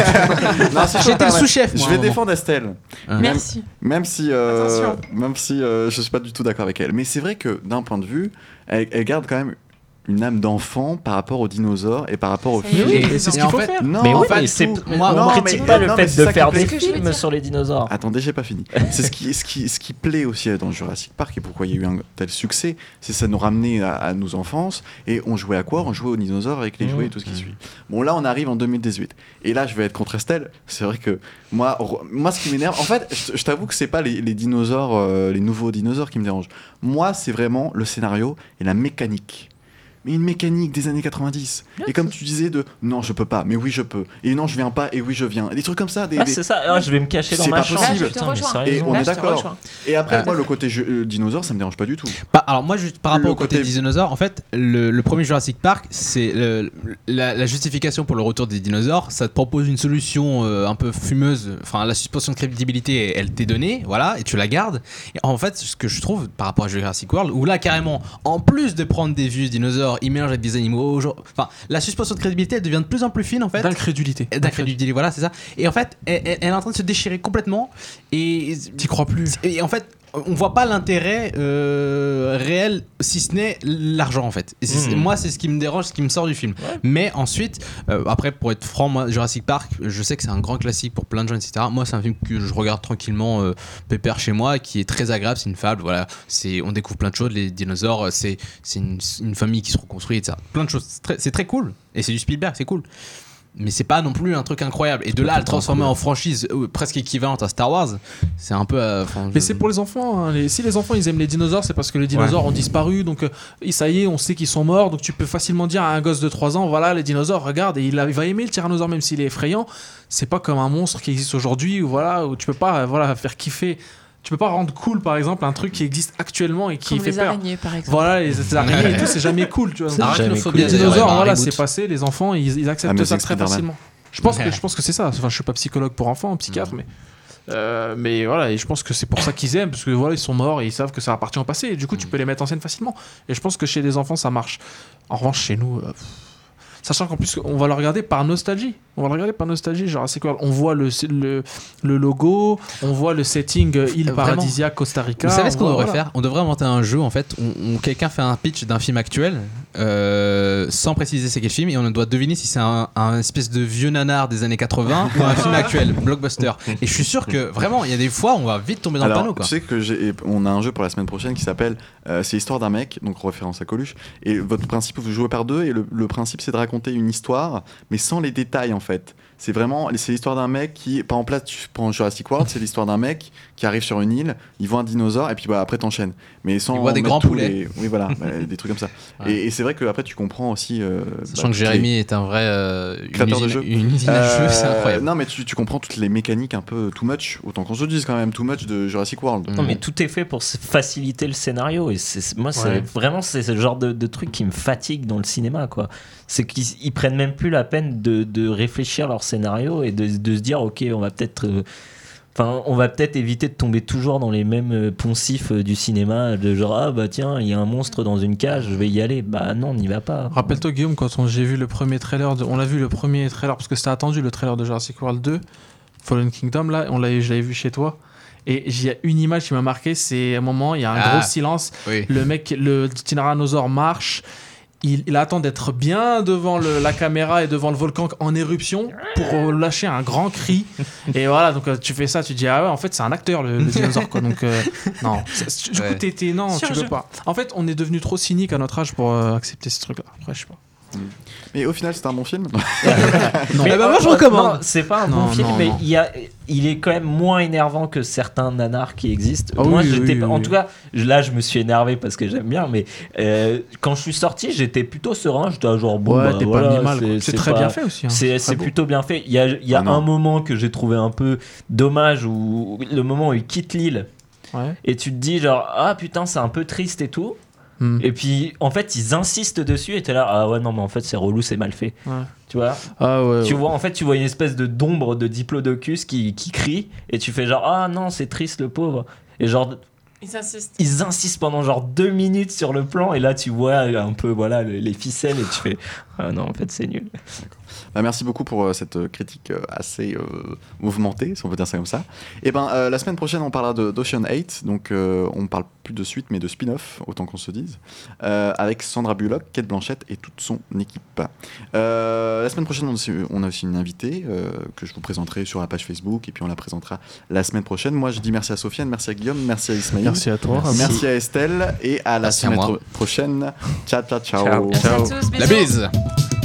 Non, si je peux me J'étais le permettre, sous-chef, moi, Je à un vais moment. défendre Estelle. Hein. Même- Merci. Même si, euh, Attention. même si euh, je suis pas du tout d'accord avec elle. Mais c'est vrai que d'un point de vue, elle, elle garde quand même une âme d'enfant par rapport aux dinosaures et par rapport aux Ça y est, films. oui, Et c'est ce Et qu'il en faut fait- faire. Non, mais oui, pas mais du c'est, tout. moi, Non, on mais- critique pas non, le mais fait c'est de ça qui faire plaît. des Ce que je veux films dire. sur les dinosaures. Attendez, j'ai pas fini. C'est ce qui, ce qui, ce qui plaît aussi dans Jurassic Park et pourquoi il y a eu un tel succès, c'est ça nous ramenait à, à nos enfances et on jouait à quoi? On jouait aux dinosaures avec les Mmh. jouets et tout ce qui suit. Bon là, on arrive en deux mille dix-huit et là, je vais être contre Estelle. C'est vrai que moi, re- moi, ce qui m'énerve, en fait, je, je t'avoue que c'est pas les, les dinosaures, euh, les nouveaux dinosaures qui me dérangent. Moi, c'est vraiment le scénario et la mécanique. Mais une mécanique des années quatre-vingt-dix. Et comme tu disais de non, je peux pas, mais oui, je peux. Et non, je viens pas, et oui, je viens. Des trucs comme ça. Des, Ah, des- c'est ça. Ah, je vais me cacher dans C'est ma pas chambre. possible. Là, je te Putain, mais rejoins. sérieusement. Et on Là, est je te d'accord. rejoins. Et après, Euh, moi, le côté jeu- euh, dinosaure, ça me dérange pas du tout. Bah, alors moi juste par rapport Le au côté, côté- des dinosaures, en fait le, le premier Jurassic Park c'est le- la, la justification pour le retour des dinosaures, ça te propose une solution euh, un peu fumeuse, enfin la suspension de crédibilité elle t'est donnée, voilà, et tu la gardes. Et en fait ce que je trouve par rapport à Jurassic World, où là carrément en plus de prendre des vieux dinosaures, ils mélangent avec des animaux, genre- enfin la suspension de crédibilité elle devient de plus en plus fine en fait. D'incrédulité. D'incrédulité, voilà, c'est ça. Et en fait, elle, elle- elle est en train de se déchirer complètement. Et T'y crois plus. et en fait, on voit pas l'intérêt euh, réel, si ce n'est l'argent en fait. Et c'est- Mmh. Moi, c'est ce qui me dérange, ce qui me sort du film. Mais ensuite, euh, après, pour être franc, moi, Jurassic Park, je sais que c'est un grand classique pour plein de gens, et cetera. Moi, c'est un film que je regarde tranquillement, euh, pépère chez moi, qui est très agréable. C'est une fable, voilà. C'est, on découvre plein de choses. Les dinosaures, c'est, c'est une, une famille qui se reconstruit, et cetera. Plein de choses. C'est très, c'est très cool. Et c'est du Spielberg, c'est cool. Mais c'est pas non plus un truc incroyable. Et de là à le transformer en franchise euh, presque équivalente à Star Wars, c'est un peu. euh, enfin, Mais je- c'est pour les enfants. hein. Les- si les enfants ils aiment les dinosaures, c'est parce que les dinosaures ont disparu. Donc euh, et ça y est, on sait qu'ils sont morts. Donc tu peux facilement dire à un gosse de trois ans, voilà les dinosaures, regarde, et il, a- il va aimer le tyrannosaure même s'il est effrayant. C'est pas comme un monstre qui existe aujourd'hui où voilà où tu peux pas euh, voilà faire kiffer. Tu peux pas rendre cool par exemple un truc qui existe actuellement et qui Comme fait les peur. araignées, par exemple. Voilà les araignées et tout, c'est jamais cool. Tu vois. C'est Donc, jamais les cool. dinosaures, Ouais, voilà, reboot. c'est passé. Les enfants, ils, ils acceptent Amazing ça très Spider-Man. facilement. Je pense que je pense que c'est ça. Enfin, je suis pas psychologue pour enfants, psychiatre, mais Euh, mais voilà, et je pense que c'est pour ça qu'ils aiment, parce que voilà, ils sont morts et ils savent que ça appartient au passé. Et du coup, tu peux les mettre en scène facilement. Et je pense que chez des enfants, ça marche. En revanche, chez nous. Euh, Sachant qu'en plus, on va le regarder par nostalgie. On va le regarder par nostalgie. Genre, c'est quoi ? On voit le, le, le logo, on voit le setting euh, île paradisiaque Costa Rica. Vous savez ce qu'on voit, devrait voilà. faire ? On devrait inventer un jeu en fait où, où quelqu'un fait un pitch d'un film actuel euh, sans préciser c'est quel film et on doit deviner si c'est un, un espèce de vieux nanar des années quatre-vingts ou un film actuel, blockbuster. Et je suis sûr que vraiment, il y a des fois, on va vite tomber dans Alors, le panneau. Quoi. Tu sais que j'ai, on a un jeu pour la semaine prochaine qui s'appelle euh, c'est l'histoire d'un mec, donc référence à Coluche. Et votre principe, vous jouez par deux et le, le principe c'est de raconter une histoire, mais sans les détails en fait. C'est vraiment, c'est l'histoire d'un mec qui, par exemple là, tu prends Jurassic World, c'est l'histoire d'un mec qui arrive sur une île, il voit un dinosaure et puis bah, après t'enchaînes. Mais sans il voit des mettre grands tous poulets. les- Oui voilà, bah, des trucs comme ça. Ouais. Et, et c'est vrai qu'après tu comprends aussi. Euh, Sachant bah, que Jérémy est un vrai euh, une créateur de usine, jeux. une usine à jeux, c'est incroyable. Non mais tu, tu comprends toutes les mécaniques un peu too much, autant qu'on se dise quand même too much de Jurassic World. Non mais tout est fait pour s- faciliter le scénario et c'est, c'est- moi c'est Ouais. vraiment c'est ce genre de, de truc qui me fatigue dans le cinéma quoi. C'est qu'ils ils prennent même plus la peine de, de réfléchir leur scénario et de, de se dire ok on va peut-être euh, Enfin, on va peut-être éviter de tomber toujours dans les mêmes euh, poncifs euh, du cinéma, de genre ah bah tiens, il y a un monstre dans une cage, je vais y aller. Bah non, on n'y va pas. Rappelle-toi Guillaume, quand on, j'ai vu le premier trailer, de, on a vu le premier trailer parce que c'était attendu le trailer de Jurassic World deux, Fallen Kingdom là, on l'avait, je l'avais vu chez toi. Et il y a une image qui m'a marqué, c'est un moment, il y a un Ah, gros silence, oui. le mec, le tyrannosaure marche. Il, il attend d'être bien devant le- la caméra et devant le volcan en éruption pour lâcher un grand cri. Et voilà, donc euh, tu fais ça, tu dis ah ouais, en fait c'est un acteur le, le dinosaure quoi. Donc euh, non, C'est- du coup Ouais. t'es, t'es- non, Sur tu jeu. peux pas. En fait, on est devenu trop cynique à notre âge pour euh, accepter ce truc-là. Après, je sais pas. Mais au final, c'est un bon film. Non. Mais, Eh ben, moi, je euh, recommande. non, c'est pas un Non, bon film, non, mais non. il, y a, il est quand même moins énervant que certains nanars qui existent. Ah Moi, oui, j'étais, oui, pas- en oui. tout cas, je- là, je me suis énervé parce que j'aime bien, mais euh, quand je suis sorti, j'étais plutôt serein. J'étais genre bon, Ouais, bah, t'es pas voilà, animal, quoi. C'est très pas- bien fait aussi, hein. C'est, C'est c'est beau. plutôt bien fait. Il y a, il y a Ah non. un moment que j'ai trouvé un peu dommage, où le moment où il quitte l'île. Ouais. Et tu te dis genre ah putain c'est un peu triste et tout. Hmm. Et puis en fait ils insistent dessus et t'es là ah ouais non mais en fait c'est relou, c'est mal fait. Ouais. Tu vois. Ah ouais, Tu ouais. vois en fait tu vois une espèce de d'ombre de Diplodocus qui, qui crie et tu fais genre ah non c'est triste le pauvre. Et genre Ils insistent. ils insistent pendant genre deux minutes sur le plan et là tu vois un peu voilà les les ficelles et tu fais ah non en fait c'est nul. Bah, merci beaucoup pour euh, cette euh, critique euh, assez euh, mouvementée, si on peut dire ça comme ça. Et ben euh, la semaine prochaine, on parlera de, d'Ocean eight, donc euh, on parle plus de suite, mais de spin-off, autant qu'on se dise, euh, avec Sandra Bullock, Kate Blanchett et toute son équipe. Euh, la semaine prochaine, on a aussi, on a aussi une invitée euh, que je vous présenterai sur la page Facebook, et puis on la présentera la semaine prochaine. Moi, je dis merci à Sofiane, merci à Guillaume, merci à Ismaël, Merci à toi. merci, Merci. à Estelle, et à la Merci à semaine moi. pro- prochaine. Ciao, ciao, ciao. Ciao. Merci à tous, La bisous. bise.